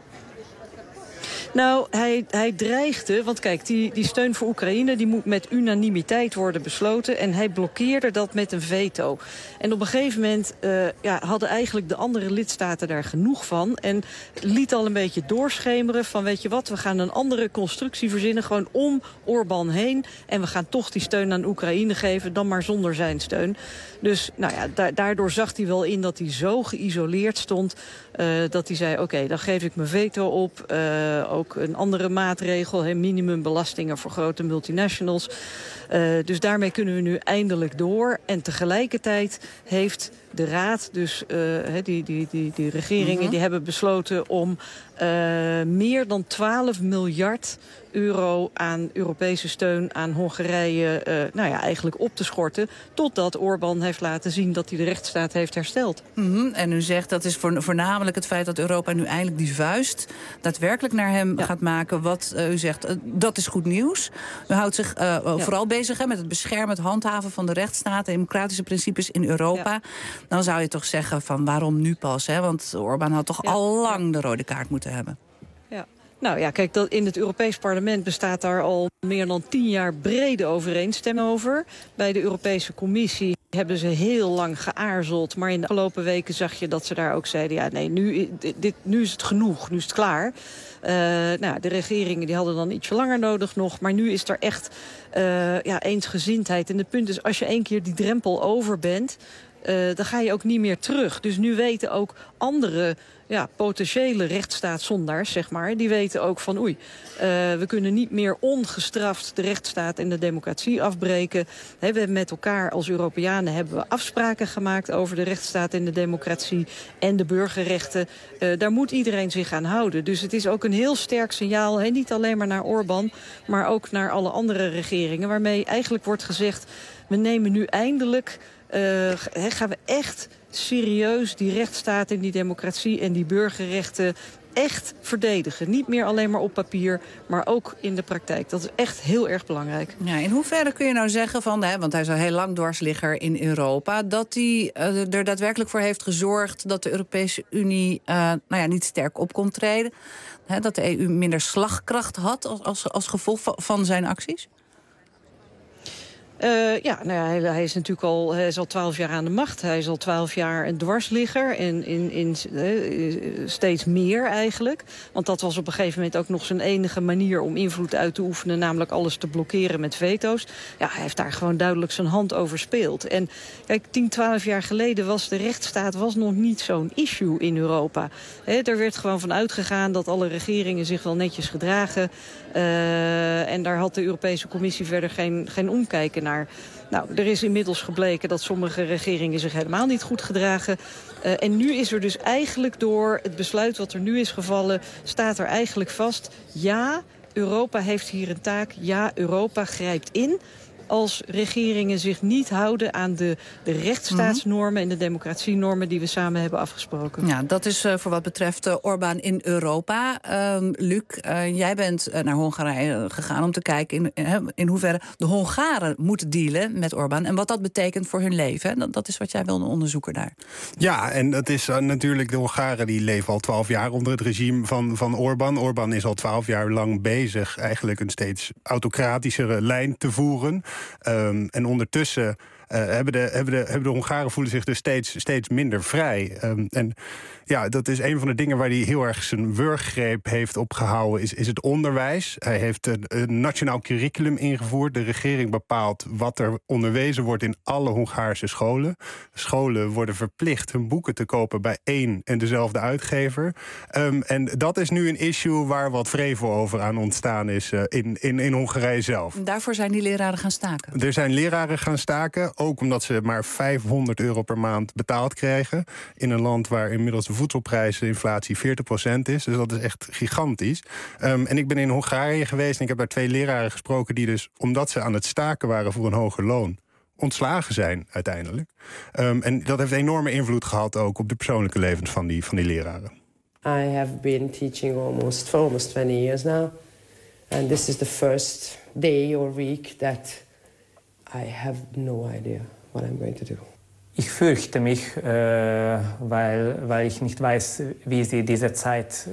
Nou, hij dreigde, want kijk, die steun voor Oekraïne die moet met unanimiteit worden besloten. En hij blokkeerde dat met een veto. En op een gegeven moment hadden eigenlijk de andere lidstaten daar genoeg van. En liet al een beetje doorschemeren van, weet je wat, we gaan een andere constructie verzinnen, gewoon om Orbán heen. En we gaan toch die steun aan Oekraïne geven, dan maar zonder zijn steun. Dus daardoor zag hij wel in dat hij zo geïsoleerd stond, dat hij zei, oké, dan geef ik mijn veto op. Ook een andere maatregel, minimumbelastingen voor grote multinationals. Dus daarmee kunnen we nu eindelijk door. En tegelijkertijd heeft de Raad, dus die regeringen, die hebben besloten om meer dan 12 miljard euro aan Europese steun aan Hongarije eigenlijk op te schorten, totdat Orbán heeft laten zien dat hij de rechtsstaat heeft hersteld. En u zegt dat is voornamelijk het feit dat Europa nu eindelijk die vuist daadwerkelijk naar hem gaat maken. Wat u zegt, dat is goed nieuws. U houdt zich vooral bezig met het beschermen, het handhaven van de rechtsstaat, democratische principes in Europa. Ja. Dan zou je toch zeggen van waarom nu pas? Hè? Want Orbán had toch al lang de rode kaart moeten hebben. Ja. Nou ja, kijk, in het Europees Parlement bestaat daar al meer dan 10 jaar brede overeenstemming over. Bij de Europese Commissie hebben ze heel lang geaarzeld. Maar in de afgelopen weken zag je dat ze daar ook zeiden, ja nee, nu is het genoeg, nu is het klaar. De regeringen die hadden dan ietsje langer nodig nog. Maar nu is er echt eensgezindheid. En het punt is, als je 1 keer die drempel over bent, dan ga je ook niet meer terug. Dus nu weten ook andere potentiële rechtsstaatszondaars, zeg maar, die weten ook van we kunnen niet meer ongestraft de rechtsstaat en de democratie afbreken. We hebben met elkaar als Europeanen hebben we afspraken gemaakt over de rechtsstaat en de democratie en de burgerrechten. Daar moet iedereen zich aan houden. Dus het is ook een heel sterk signaal, niet alleen maar naar Orbán, maar ook naar alle andere regeringen, waarmee eigenlijk wordt gezegd, we nemen nu eindelijk, gaan we echt serieus die rechtsstaat en die democratie en die burgerrechten echt verdedigen. Niet meer alleen maar op papier, maar ook in de praktijk. Dat is echt heel erg belangrijk. Ja, in hoeverre kun je nou zeggen van, want hij is al heel lang dwarsligger in Europa, dat hij er daadwerkelijk voor heeft gezorgd dat de Europese Unie niet sterk op kon treden? Dat de EU minder slagkracht had als gevolg van zijn acties? Hij is natuurlijk al 12 jaar aan de macht. Hij is al 12 jaar een dwarsligger. En steeds meer eigenlijk. Want dat was op een gegeven moment ook nog zijn enige manier om invloed uit te oefenen. Namelijk alles te blokkeren met veto's. Ja, hij heeft daar gewoon duidelijk zijn hand over speeld. En kijk, 10, 12 jaar geleden was de rechtsstaat nog niet zo'n issue in Europa. Er werd gewoon van uitgegaan dat alle regeringen zich wel netjes gedragen. En daar had de Europese Commissie verder geen omkijken naar. Nou, er is inmiddels gebleken dat sommige regeringen zich helemaal niet goed gedragen. En nu is er dus eigenlijk door het besluit wat er nu is gevallen, staat er eigenlijk vast: ja, Europa heeft hier een taak. Ja, Europa grijpt in als regeringen zich niet houden aan de rechtsstaatsnormen en de democratienormen die we samen hebben afgesproken. Ja, dat is voor wat betreft Orbán in Europa. Luc, jij bent naar Hongarije gegaan om te kijken in hoeverre de Hongaren moeten dealen met Orbán en wat dat betekent voor hun leven. Dat is wat jij wilde onderzoeken daar. Ja, en dat is natuurlijk de Hongaren die leven al 12 jaar onder het regime van Orbán. Orbán is al 12 jaar lang bezig eigenlijk een steeds autocratischere lijn te voeren. En ondertussen hebben de Hongaren voelen zich dus steeds minder vrij. En ja, dat is een van de dingen waar hij heel erg zijn wurggreep heeft opgehouden, is het onderwijs. Hij heeft een nationaal curriculum ingevoerd. De regering bepaalt wat er onderwezen wordt in alle Hongaarse scholen. Scholen worden verplicht hun boeken te kopen bij één en dezelfde uitgever. En dat is nu een issue waar wat wrevel over aan ontstaan is in Hongarije zelf. Daarvoor zijn die leraren gaan staken? Er zijn leraren gaan staken, ook omdat ze maar €500 per maand betaald krijgen. In een land waar inmiddels de voedselprijzen inflatie 40% is. Dus dat is echt gigantisch. En ik ben in Hongarije geweest en ik heb daar 2 leraren gesproken die dus, omdat ze aan het staken waren voor een hoger loon, ontslagen zijn uiteindelijk. En dat heeft enorme invloed gehad ook op de persoonlijke levens van die leraren. I have been teaching for almost 20 years now. And this is the first day or week that I have no idea what I'm going to do. Ich fürchte mich, weil ich nicht weiß, wie sie diese Zeit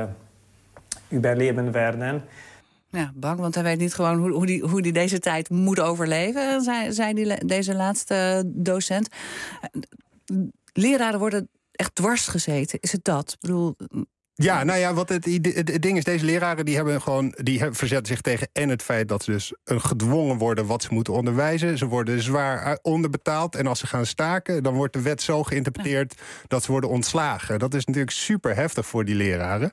überleben werden. Ja, bang, want hij weet niet gewoon hoe die deze tijd moet overleven, zei deze laatste docent. Leraren worden echt dwars gezeten. Is het dat? Ik bedoel, ja, nou ja, wat het ding is, deze leraren die verzetten zich tegen en het feit dat ze dus gedwongen worden wat ze moeten onderwijzen. Ze worden zwaar onderbetaald en als ze gaan staken, dan wordt de wet zo geïnterpreteerd dat ze worden ontslagen. Dat is natuurlijk super heftig voor die leraren.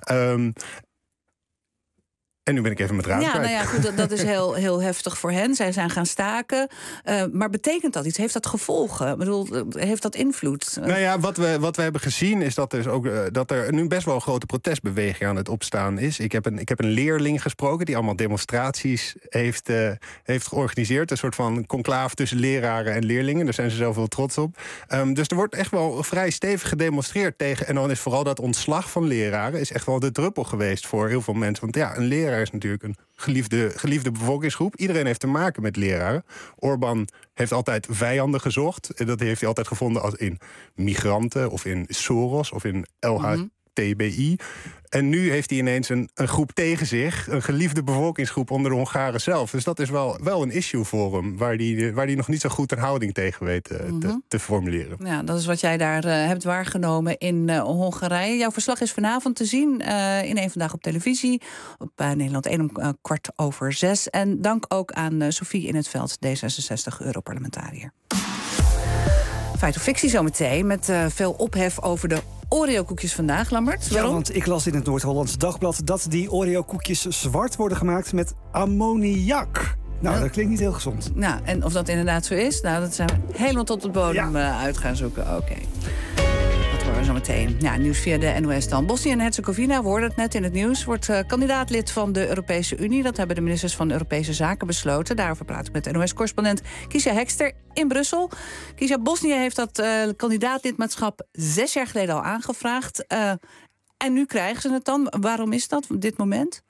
En nu ben ik even met raad kwijt. Nou ja, goed, dat is heel heftig voor hen. Zij zijn gaan staken. Maar betekent dat iets? Heeft dat gevolgen? Ik bedoel, heeft dat invloed? Nou ja, wat we hebben gezien is dat er nu best wel een grote protestbeweging aan het opstaan is. Ik heb een leerling gesproken die allemaal demonstraties heeft georganiseerd. Een soort van conclave tussen leraren en leerlingen. Daar zijn ze zelf wel trots op. Dus er wordt echt wel vrij stevig gedemonstreerd tegen. En dan is vooral dat ontslag van leraren is echt wel de druppel geweest voor heel veel mensen. Want ja, een leraar is natuurlijk een geliefde bevolkingsgroep. Iedereen heeft te maken met leraren. Orbán heeft altijd vijanden gezocht. En dat heeft hij altijd gevonden als in migranten of in Soros of in LHTBI. En nu heeft hij ineens een groep tegen zich. Een geliefde bevolkingsgroep onder de Hongaren zelf. Dus dat is wel een issue voor hem. Waar hij nog niet zo goed een houding tegen weet te formuleren. Ja, dat is wat jij daar hebt waargenomen in Hongarije. Jouw verslag is vanavond te zien in Eén Vandaag op televisie. Op Nederland 1 om 5:15. En dank ook aan Sophie in het Veld, D66 Europarlementariër. Feit of fictie zometeen, met veel ophef over de Oreo-koekjes vandaag, Lambert. Waarom? Ja, want ik las in het Noord-Hollands Dagblad dat die Oreo-koekjes zwart worden gemaakt met ammoniak. Nou, dat klinkt niet heel gezond. Nou, en of dat inderdaad zo is, dat zijn we helemaal tot de bodem uit gaan zoeken. Oké. Dat horen we zo meteen. Ja, nieuws via de NOS dan. Bosnië en Herzegovina, we hoorden het net in het nieuws, wordt kandidaatlid van de Europese Unie. Dat hebben de ministers van Europese Zaken besloten. Daarover praat ik met NOS-correspondent Kiesja Hekster in Brussel. Kiesja, Bosnië heeft dat kandidaatlidmaatschap 6 jaar geleden al aangevraagd. En nu krijgen ze het dan. Waarom is dat op dit moment?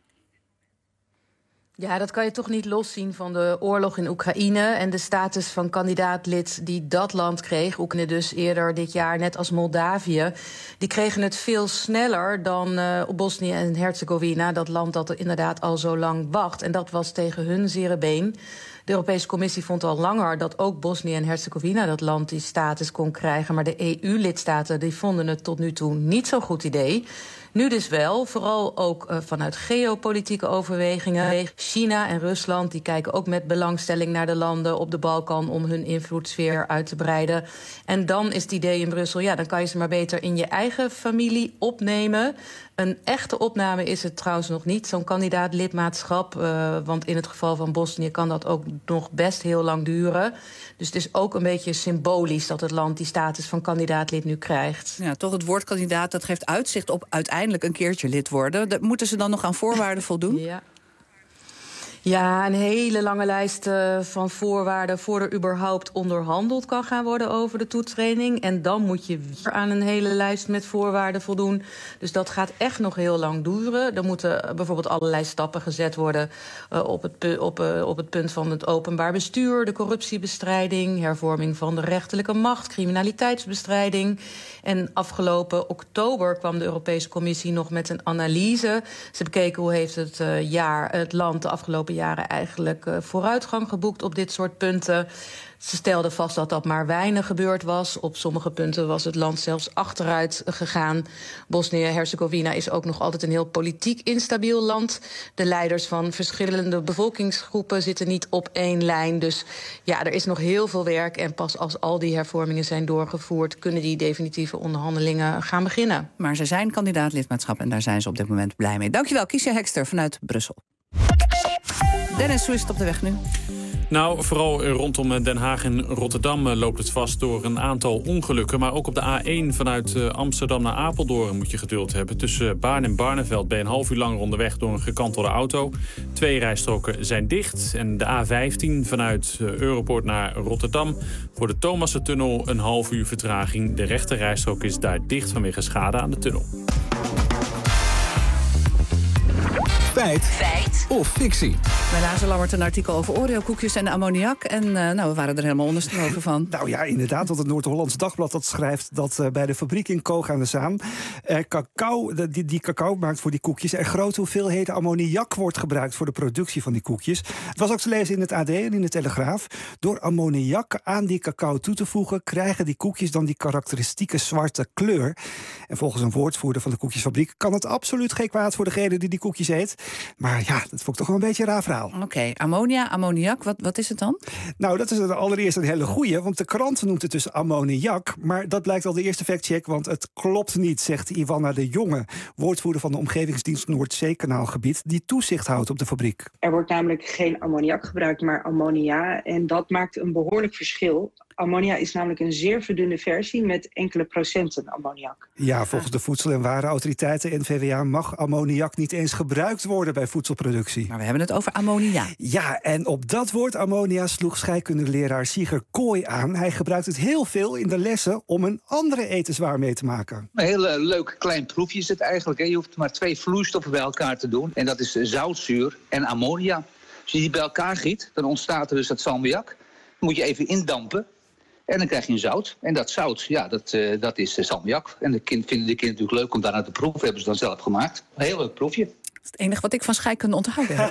Ja, dat kan je toch niet loszien van de oorlog in Oekraïne en de status van kandidaatlid die dat land kreeg. Oekraïne dus eerder dit jaar, net als Moldavië. Die kregen het veel sneller dan Bosnië en Herzegovina, dat land dat er inderdaad al zo lang wacht. En dat was tegen hun zere been. De Europese Commissie vond al langer dat ook Bosnië en Herzegovina, dat land, die status kon krijgen. Maar de EU-lidstaten die vonden het tot nu toe niet zo'n goed idee. Nu dus wel, vooral ook vanuit geopolitieke overwegingen. China en Rusland die kijken ook met belangstelling naar de landen op de Balkan om hun invloedssfeer uit te breiden. En dan is het idee in Brussel, ja, dan kan je ze maar beter in je eigen familie opnemen. Een echte opname is het trouwens nog niet, zo'n kandidaat lidmaatschap. Want in het geval van Bosnië kan dat ook nog best heel lang duren. Dus het is ook een beetje symbolisch dat het land die status van kandidaatlid nu krijgt. Ja, toch het woord kandidaat, dat geeft uitzicht op uiteindelijk een keertje lid worden. Moeten ze dan nog aan voorwaarden voldoen? Ja, een hele lange lijst van voorwaarden voor er überhaupt onderhandeld kan gaan worden over de toetreding. En dan moet je weer aan een hele lijst met voorwaarden voldoen. Dus dat gaat echt nog heel lang duren. Er moeten bijvoorbeeld allerlei stappen gezet worden op het punt van het openbaar bestuur, de corruptiebestrijding, hervorming van de rechterlijke macht, criminaliteitsbestrijding. En afgelopen oktober kwam de Europese Commissie nog met een analyse. Ze bekeken hoe heeft het land de afgelopen jaren eigenlijk vooruitgang geboekt op dit soort punten. Ze stelden vast dat dat maar weinig gebeurd was. Op sommige punten was het land zelfs achteruit gegaan. Bosnië-Herzegovina is ook nog altijd een heel politiek instabiel land. De leiders van verschillende bevolkingsgroepen zitten niet op één lijn. Dus ja, er is nog heel veel werk. En pas als al die hervormingen zijn doorgevoerd, kunnen die definitieve onderhandelingen gaan beginnen. Maar ze zijn kandidaat lidmaatschap en daar zijn ze op dit moment blij mee. Dankjewel, Kiesja Hekster vanuit Brussel. Dennis, hoe is het op de weg nu? Nou, vooral rondom Den Haag en Rotterdam loopt het vast door een aantal ongelukken. Maar ook op de A1 vanuit Amsterdam naar Apeldoorn moet je geduld hebben. Tussen Baarn en Barneveld ben je een half uur lang onderweg door een gekantelde auto. 2 rijstroken zijn dicht. En de A15 vanuit Europoort naar Rotterdam. Voor de Thomassentunnel een half uur vertraging. De rechter rijstrook is daar dicht vanwege schade aan de tunnel. Feit of fictie? Wij lazen Lammert een artikel over Oreo-koekjes en ammoniak. En we waren er helemaal ondersteboven van. Nou ja, inderdaad, want het Noord-Hollands Dagblad dat schrijft dat bij de fabriek in Koog aan de Zaan cacao, die cacao maakt voor die koekjes, er grote hoeveelheden ammoniak wordt gebruikt voor de productie van die koekjes. Het was ook te lezen in het AD en in de Telegraaf. Door ammoniak aan die cacao toe te voegen, krijgen die koekjes dan die karakteristieke zwarte kleur. En volgens een woordvoerder van de koekjesfabriek kan het absoluut geen kwaad voor degene die koekjes eet. Maar ja, dat vond ik toch wel een beetje een raar verhaal. Oké, ammoniak, wat is het dan? Nou, dat is allereerst een hele goeie, want de krant noemt het dus ammoniak. Maar dat blijkt al de eerste factcheck, want het klopt niet, zegt Ivanna de Jonge, woordvoerder van de Omgevingsdienst Noordzeekanaalgebied, die toezicht houdt op de fabriek. Er wordt namelijk geen ammoniak gebruikt, maar ammonia. En dat maakt een behoorlijk verschil. Ammonia is namelijk een zeer verdunde versie met enkele procenten ammoniak. Ja, volgens de Voedsel- en Warenautoriteiten NVWA mag ammoniak niet eens gebruikt worden bij voedselproductie. Maar we hebben het over ammonia. Ja, en op dat woord ammonia sloeg scheikundeleraar Sieger Kooi aan. Hij gebruikt het heel veel in de lessen om een andere etenswaar mee te maken. Een heel leuk klein proefje is het eigenlijk. Hè. Je hoeft maar 2 vloeistoffen bij elkaar te doen. En dat is zoutzuur en ammonia. Als je die bij elkaar giet, dan ontstaat er dus dat salmiak. Dan moet je even indampen. En dan krijg je een zout. En dat zout, ja, dat is salmiak. En vinden de kinderen natuurlijk leuk om daarna te proeven. Hebben ze dan zelf gemaakt. Een heel leuk proefje. Dat is het enige wat ik van scheikunde onthouden heb.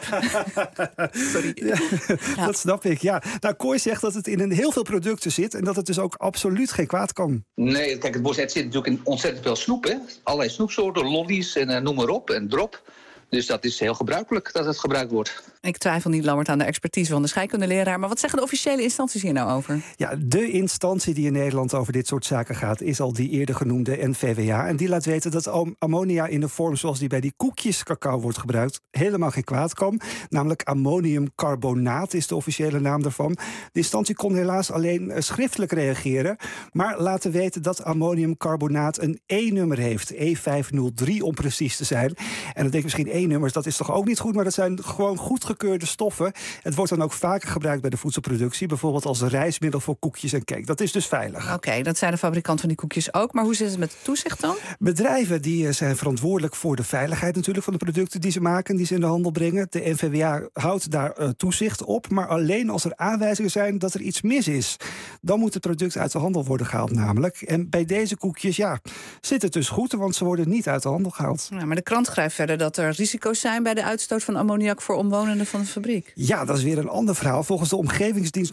Sorry. Ja, dat snap ik, ja. Nou, Kooi zegt dat het in heel veel producten zit en dat het dus ook absoluut geen kwaad kan. Nee, kijk, het zit natuurlijk in ontzettend veel snoep, hè. Allerlei snoepsoorten, lollies en noem maar op. En drop. Dus dat is heel gebruikelijk dat het gebruikt wordt. Ik twijfel niet, Lammert, aan de expertise van de scheikundeleraar. Maar wat zeggen de officiële instanties hier nou over? Ja, de instantie die in Nederland over dit soort zaken gaat is al die eerder genoemde NVWA. En die laat weten dat ammonia in de vorm zoals die bij die koekjes cacao wordt gebruikt helemaal geen kwaad kan. Namelijk ammoniumcarbonaat is de officiële naam daarvan. De instantie kon helaas alleen schriftelijk reageren. Maar laten weten dat ammoniumcarbonaat een E-nummer heeft. E503 om precies te zijn. En dan denk je misschien E-nummers, dat is toch ook niet goed. Maar dat zijn gewoon goedgekeurde stoffen. Het wordt dan ook vaker gebruikt bij de voedselproductie. Bijvoorbeeld als rijstmiddel voor koekjes en cake. Dat is dus veilig. Oké, dat zijn de fabrikanten van die koekjes ook. Maar hoe zit het met het toezicht dan? Bedrijven die zijn verantwoordelijk voor de veiligheid natuurlijk van de producten die ze maken, die ze in de handel brengen. De NVWA houdt daar toezicht op. Maar alleen als er aanwijzingen zijn dat er iets mis is. Dan moet het product uit de handel worden gehaald namelijk. En bij deze koekjes, ja, zit het dus goed. Want ze worden niet uit de handel gehaald. Ja, maar de krant schrijft verder dat er risico's zijn bij de uitstoot van ammoniak voor omwonenden omwonenden van de fabriek. Ja, dat is weer een ander verhaal. Volgens de Omgevingsdienst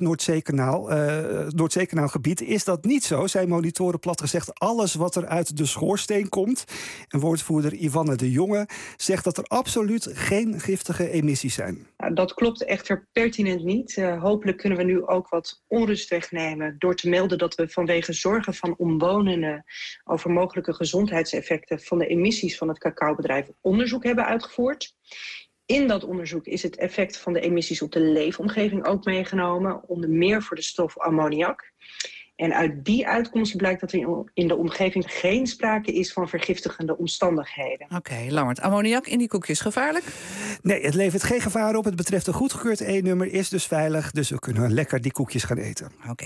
Noordzeekanaal-gebied is dat niet zo. Zij monitoren plat gezegd alles wat er uit de schoorsteen komt. En woordvoerder Yvanne de Jonge zegt dat er absoluut geen giftige emissies zijn. Dat klopt echter pertinent niet. Hopelijk kunnen we nu ook wat onrust wegnemen door te melden dat we vanwege zorgen van omwonenden over mogelijke gezondheidseffecten van de emissies van het cacaobedrijf onderzoek hebben uitgevoerd. In dat onderzoek is het effect van de emissies op de leefomgeving ook meegenomen, onder meer voor de stof ammoniak. En uit die uitkomst blijkt dat er in de omgeving geen sprake is van vergiftigende omstandigheden. Oké, Lammert, ammoniak in die koekjes gevaarlijk? Nee, het levert geen gevaar op. Het betreft een goedgekeurd E-nummer, is dus veilig. Dus we kunnen lekker die koekjes gaan eten. Oké.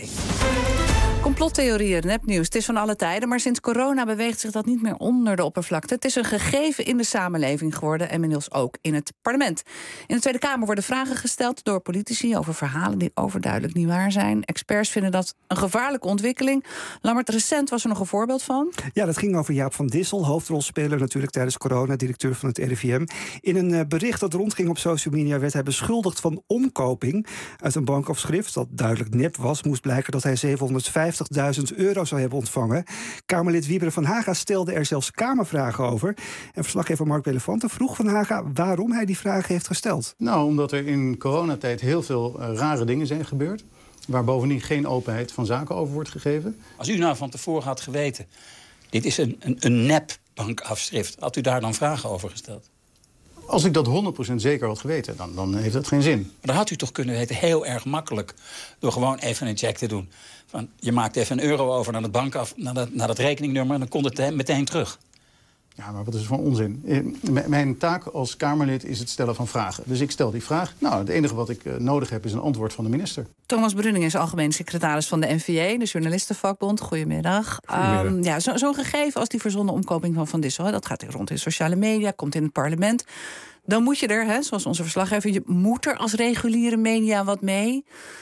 Complottheorieën, nepnieuws, het is van alle tijden, maar sinds corona beweegt zich dat niet meer onder de oppervlakte. Het is een gegeven in de samenleving geworden en inmiddels ook in het parlement. In de Tweede Kamer worden vragen gesteld door politici over verhalen die overduidelijk niet waar zijn. Experts vinden dat een gevaarlijke ontwikkeling. Lammert, recent was er nog een voorbeeld van. Ja, dat ging over Jaap van Dissel, hoofdrolspeler natuurlijk tijdens corona, directeur van het RIVM. In een bericht dat rondging op social media werd hij beschuldigd van omkoping. Uit een bankafschrift dat duidelijk nep was, moest blijken dat hij 750.000 euro zou hebben ontvangen. Kamerlid Wieberen van Haga stelde er zelfs Kamervragen over. En verslaggever Mark Belefante vroeg Van Haga waarom hij die vragen heeft gesteld. Nou, omdat er in coronatijd heel veel rare dingen zijn gebeurd, waar bovendien geen openheid van zaken over wordt gegeven. Als u nou van tevoren had geweten, dit is een nep bankafschrift, had u daar dan vragen over gesteld? Als ik dat 100% zeker had geweten, dan heeft dat geen zin. Maar dat had u toch kunnen weten, heel erg makkelijk, door gewoon even een check te doen. Van, je maakt even €1 over naar de bank af, naar dat rekeningnummer, en dan komt het meteen terug. Ja, maar wat is er van onzin? Mijn taak als Kamerlid is het stellen van vragen. Dus ik stel die vraag. Nou, het enige wat ik nodig heb is een antwoord van de minister. Thomas Brunning is algemeen secretaris van de NVJ, de journalistenvakbond. Goedemiddag. Zo'n gegeven als die verzonnen omkoping van Van Dissel, dat gaat rond in sociale media, komt in het parlement. Dan moet je er, zoals onze verslaggever, je moet er als reguliere media wat mee.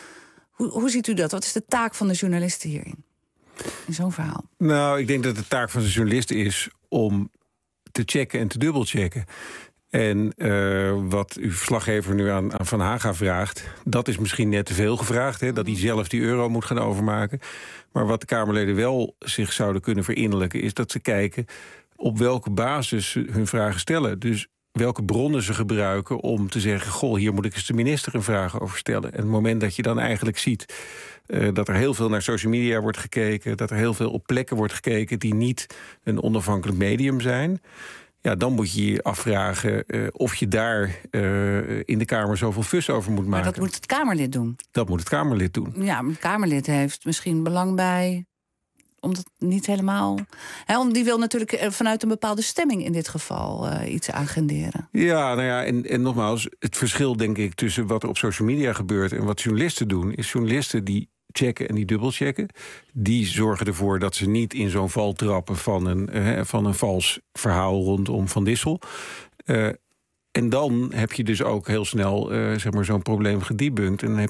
Hoe ziet u dat? Wat is de taak van de journalisten hierin? In zo'n verhaal. Nou, ik denk dat de taak van de journalisten is om te checken en te dubbelchecken. En wat uw verslaggever nu aan Van Haga vraagt, dat is misschien net te veel gevraagd, hè, dat hij zelf die euro moet gaan overmaken. Maar wat de Kamerleden wel zich zouden kunnen verinnerlijken, is dat ze kijken op welke basis ze hun vragen stellen. Dus welke bronnen ze gebruiken om te zeggen, goh, hier moet ik eens de minister een vraag over stellen. En het moment dat je dan eigenlijk ziet dat er heel veel naar social media wordt gekeken, dat er heel veel op plekken wordt gekeken die niet een onafhankelijk medium zijn, ja, dan moet je je afvragen of je daar in de Kamer zoveel fus over moet maken. Maar dat moet het Kamerlid doen. Dat moet het Kamerlid doen. Ja, maar het Kamerlid heeft misschien belang bij, omdat niet helemaal. Die wil natuurlijk vanuit een bepaalde stemming in dit geval iets agenderen. Ja, nou ja, en nogmaals, het verschil denk ik tussen wat er op social media gebeurt en wat journalisten doen, is journalisten die checken en die dubbelchecken, die zorgen ervoor dat ze niet in zo'n val trappen van een vals verhaal rondom Van Dissel. En dan heb je dus ook heel snel zo'n probleem gedebunkt. En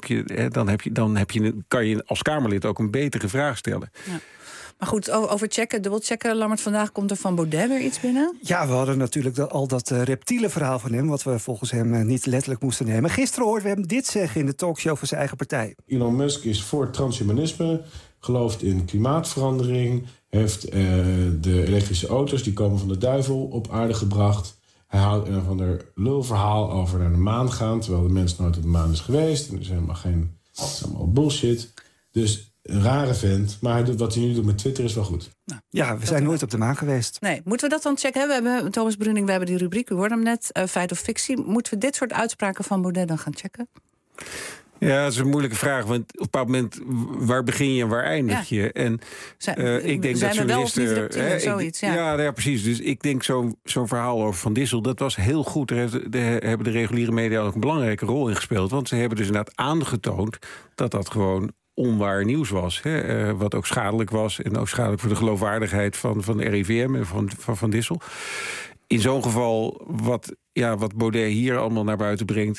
kan je als Kamerlid ook een betere vraag stellen. Ja. Maar goed, over checken, dubbelchecken. Lammert, vandaag komt er van Baudet weer iets binnen? Ja, we hadden natuurlijk al dat reptiele verhaal van hem, wat we volgens hem niet letterlijk moesten nemen. Gisteren hoorden we hem dit zeggen in de talkshow van zijn eigen partij. Elon Musk is voor transhumanisme, gelooft in klimaatverandering, heeft de elektrische auto's, die komen van de duivel, op aarde gebracht. Hij houdt een of ander lulverhaal over naar de maan gaan, terwijl de mens nooit op de maan is geweest. En er is helemaal het is allemaal bullshit. Dus een rare vent, maar wat hij nu doet met Twitter is wel goed. Nou, ja, we zijn nooit op de maan geweest. Nee, moeten we dat dan checken? We hebben Thomas Brunning, we hebben die rubriek, u hoorde hem net, feit of fictie. Moeten we dit soort uitspraken van Baudet dan gaan checken? Ja, dat is een moeilijke vraag, want op een bepaald moment, waar begin je en waar eindig je? En ik denk dat journalisten, zoiets. Ja, precies. Dus ik denk zo'n verhaal over Van Dissel, dat was heel goed. Daar hebben de reguliere media ook een belangrijke rol in gespeeld, want ze hebben dus inderdaad aangetoond dat gewoon onwaar nieuws was. Wat ook schadelijk was en ook schadelijk voor de geloofwaardigheid van de RIVM en van Dissel. In zo'n geval, wat Baudet hier allemaal naar buiten brengt,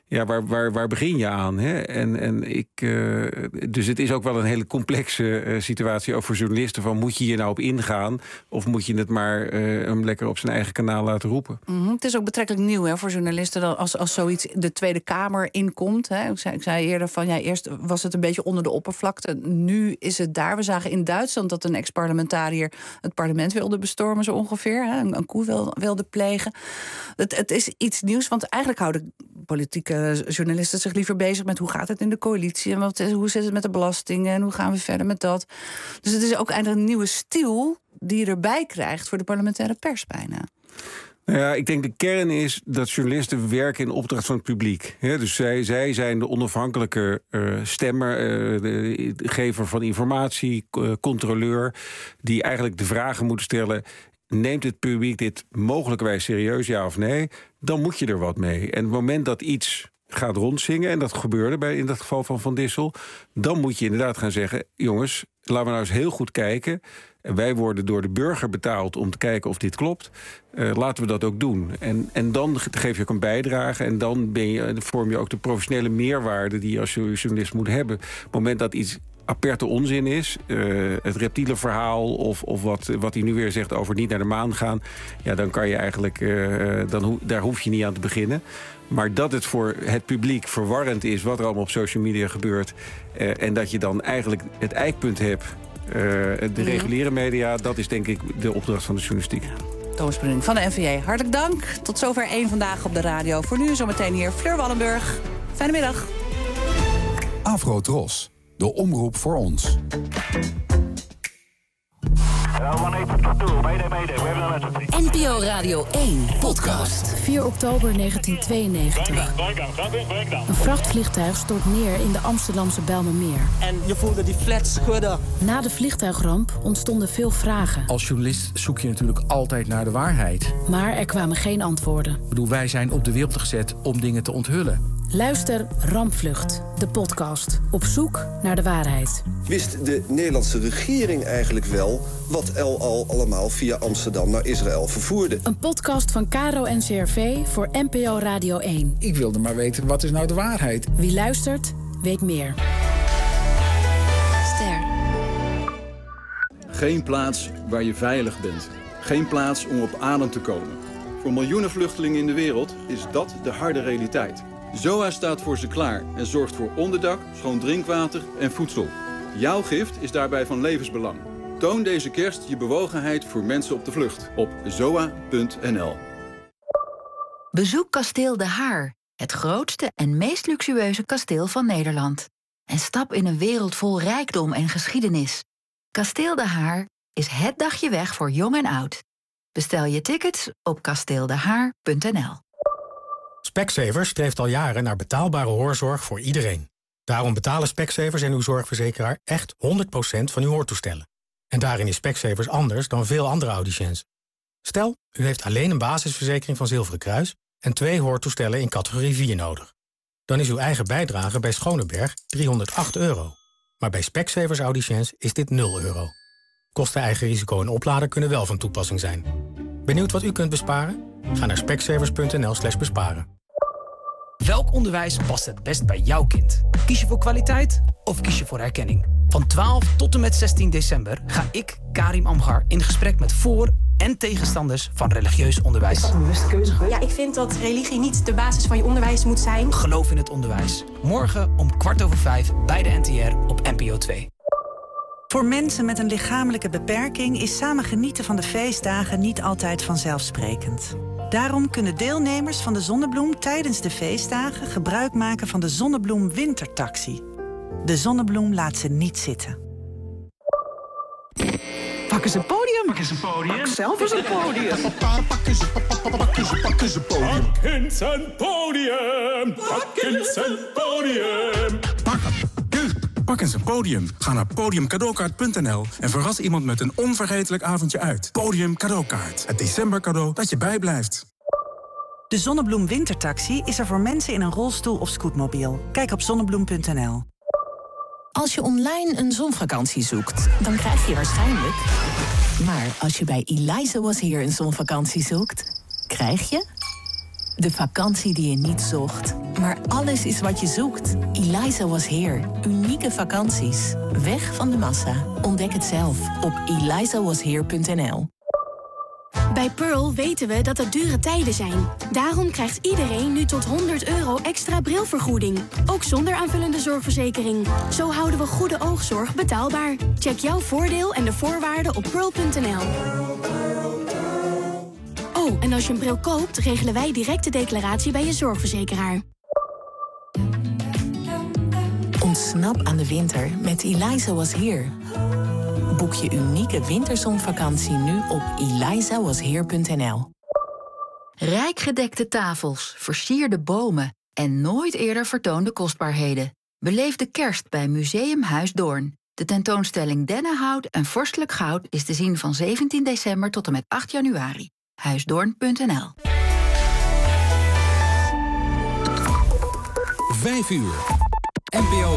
waar begin je aan? Hè? Dus het is ook wel een hele complexe situatie ook voor journalisten. Van, moet je hier nou op ingaan? Of moet je het maar hem lekker op zijn eigen kanaal laten roepen? Het is ook betrekkelijk nieuw voor journalisten als zoiets de Tweede Kamer inkomt. Hè. Ik zei eerder van eerst was het een beetje onder de oppervlakte. Nu is het daar. We zagen in Duitsland dat een ex-parlementariër het parlement wilde bestormen, zo ongeveer. Hè, een coup wilde plegen. Het is iets nieuws, want eigenlijk houden politieke journalisten zich liever bezig met hoe gaat het in de coalitie en hoe zit het met de belastingen en hoe gaan we verder met dat. Dus het is ook eigenlijk een nieuwe stijl die je erbij krijgt voor de parlementaire pers bijna. Ja, ik denk de kern is dat journalisten werken in opdracht van het publiek. Dus zij zijn de onafhankelijke stemmer, de gever van informatie, controleur, die eigenlijk de vragen moeten stellen: neemt het publiek dit mogelijkerwijs serieus, ja of nee? Dan moet je er wat mee. En op het moment dat iets gaat rondzingen, en dat gebeurde in dat geval van Van Dissel, dan moet je inderdaad gaan zeggen: jongens, laten we nou eens heel goed kijken. Wij worden door de burger betaald om te kijken of dit klopt. Laten we dat ook doen. En dan geef je ook een bijdrage. En dan vorm je ook de professionele meerwaarde die je als journalist moet hebben. Op het moment dat iets aperte onzin is, het reptiele verhaal of wat hij nu weer zegt over niet naar de maan gaan, ja, dan kan je eigenlijk, daar hoef je niet aan te beginnen. Maar dat het voor het publiek verwarrend is wat er allemaal op social media gebeurt, en dat je dan eigenlijk het eikpunt hebt, de reguliere media, dat is denk ik de opdracht van de journalistiek. Thomas Bruning van de NVJ, hartelijk dank. Tot zover 1 Vandaag op de radio. Voor nu zometeen hier Fleur Wallenburg. Fijne middag. Afro-Tros, de omroep voor ons. NPO Radio 1 podcast. 4 oktober 1992. Een vrachtvliegtuig stort neer in de Amsterdamse Bijlmermeer. En je voelde die flats schudden. Na de vliegtuigramp ontstonden veel vragen. Als journalist zoek je natuurlijk altijd naar de waarheid. Maar er kwamen geen antwoorden. Ik bedoel, wij zijn op de wereld gezet om dingen te onthullen. Luister Rampvlucht, de podcast. Op zoek naar de waarheid. Wist de Nederlandse regering eigenlijk wel wat El Al allemaal via Amsterdam naar Israël vervoerde? Een podcast van Caro NCRV voor NPO Radio 1. Ik wilde maar weten, wat is nou de waarheid? Wie luistert, weet meer. Ster. Geen plaats waar je veilig bent. Geen plaats om op adem te komen. Voor miljoenen vluchtelingen in de wereld is dat de harde realiteit. ZOA staat voor ze klaar en zorgt voor onderdak, schoon drinkwater en voedsel. Jouw gift is daarbij van levensbelang. Toon deze kerst je bewogenheid voor mensen op de vlucht op zoa.nl. Bezoek Kasteel De Haar, het grootste en meest luxueuze kasteel van Nederland. En stap in een wereld vol rijkdom en geschiedenis. Kasteel De Haar is het dagje weg voor jong en oud. Bestel je tickets op kasteeldehaar.nl. Specsavers streeft al jaren naar betaalbare hoorzorg voor iedereen. Daarom betalen Specsavers en uw zorgverzekeraar echt 100% van uw hoortoestellen. En daarin is Specsavers anders dan veel andere audiciëns. Stel, u heeft alleen een basisverzekering van Zilveren Kruis en 2 hoortoestellen in categorie 4 nodig. Dan is uw eigen bijdrage bij Schoneberg €308. Maar bij Specsavers audiciëns is dit €0. Kosten, eigen risico en oplader kunnen wel van toepassing zijn. Benieuwd wat u kunt besparen? Ga naar specsavers.nl/besparen. Welk onderwijs past het best bij jouw kind? Kies je voor kwaliteit of kies je voor erkenning? Van 12 tot en met 16 december ga ik, Karim Amghar, in gesprek met voor- en tegenstanders van religieus onderwijs. Is dat een bewuste keuze geweest? Ja, ik vind dat religie niet de basis van je onderwijs moet zijn. Geloof in het onderwijs. Morgen om 5:15 bij de NTR op NPO 2. Voor mensen met een lichamelijke beperking is samen genieten van de feestdagen niet altijd vanzelfsprekend. Daarom kunnen deelnemers van de Zonnebloem tijdens de feestdagen gebruik maken van de Zonnebloem Wintertaxi. De Zonnebloem laat ze niet zitten. Pak eens een podium. Pak eens een podium. Pak zelf eens een podium. Pak eens een podium. Pak eens een podium. Pak eens een podium. Pak eens een podium. Ga naar podiumcadeaukaart.nl en verras iemand met een onvergetelijk avondje uit. Podium Cadeaukaart. Het decembercadeau dat je bijblijft. De Zonnebloem Wintertaxi is er voor mensen in een rolstoel of scootmobiel. Kijk op zonnebloem.nl. Als je online een zonvakantie zoekt, dan krijg je waarschijnlijk... Maar als je bij Eliza Was Here een zonvakantie zoekt, krijg je... De vakantie die je niet zocht, maar alles is wat je zoekt. Eliza Was Here. Unieke vakanties. Weg van de massa. Ontdek het zelf op elizawashere.nl. Bij Pearl weten we dat het dure tijden zijn. Daarom krijgt iedereen nu tot €100 extra brilvergoeding. Ook zonder aanvullende zorgverzekering. Zo houden we goede oogzorg betaalbaar. Check jouw voordeel en de voorwaarden op pearl.nl. Oh, en als je een bril koopt, regelen wij direct de declaratie bij je zorgverzekeraar. Ontsnap aan de winter met Eliza Was Here. Boek je unieke winterzonvakantie nu op elizawashere.nl. Rijk gedekte tafels, versierde bomen en nooit eerder vertoonde kostbaarheden. Beleef de kerst bij Museum Huis Doorn. De tentoonstelling Dennenhout en Vorstelijk Goud is te zien van 17 december tot en met 8 januari. Huisdoorn.nl. 5 uur. NPO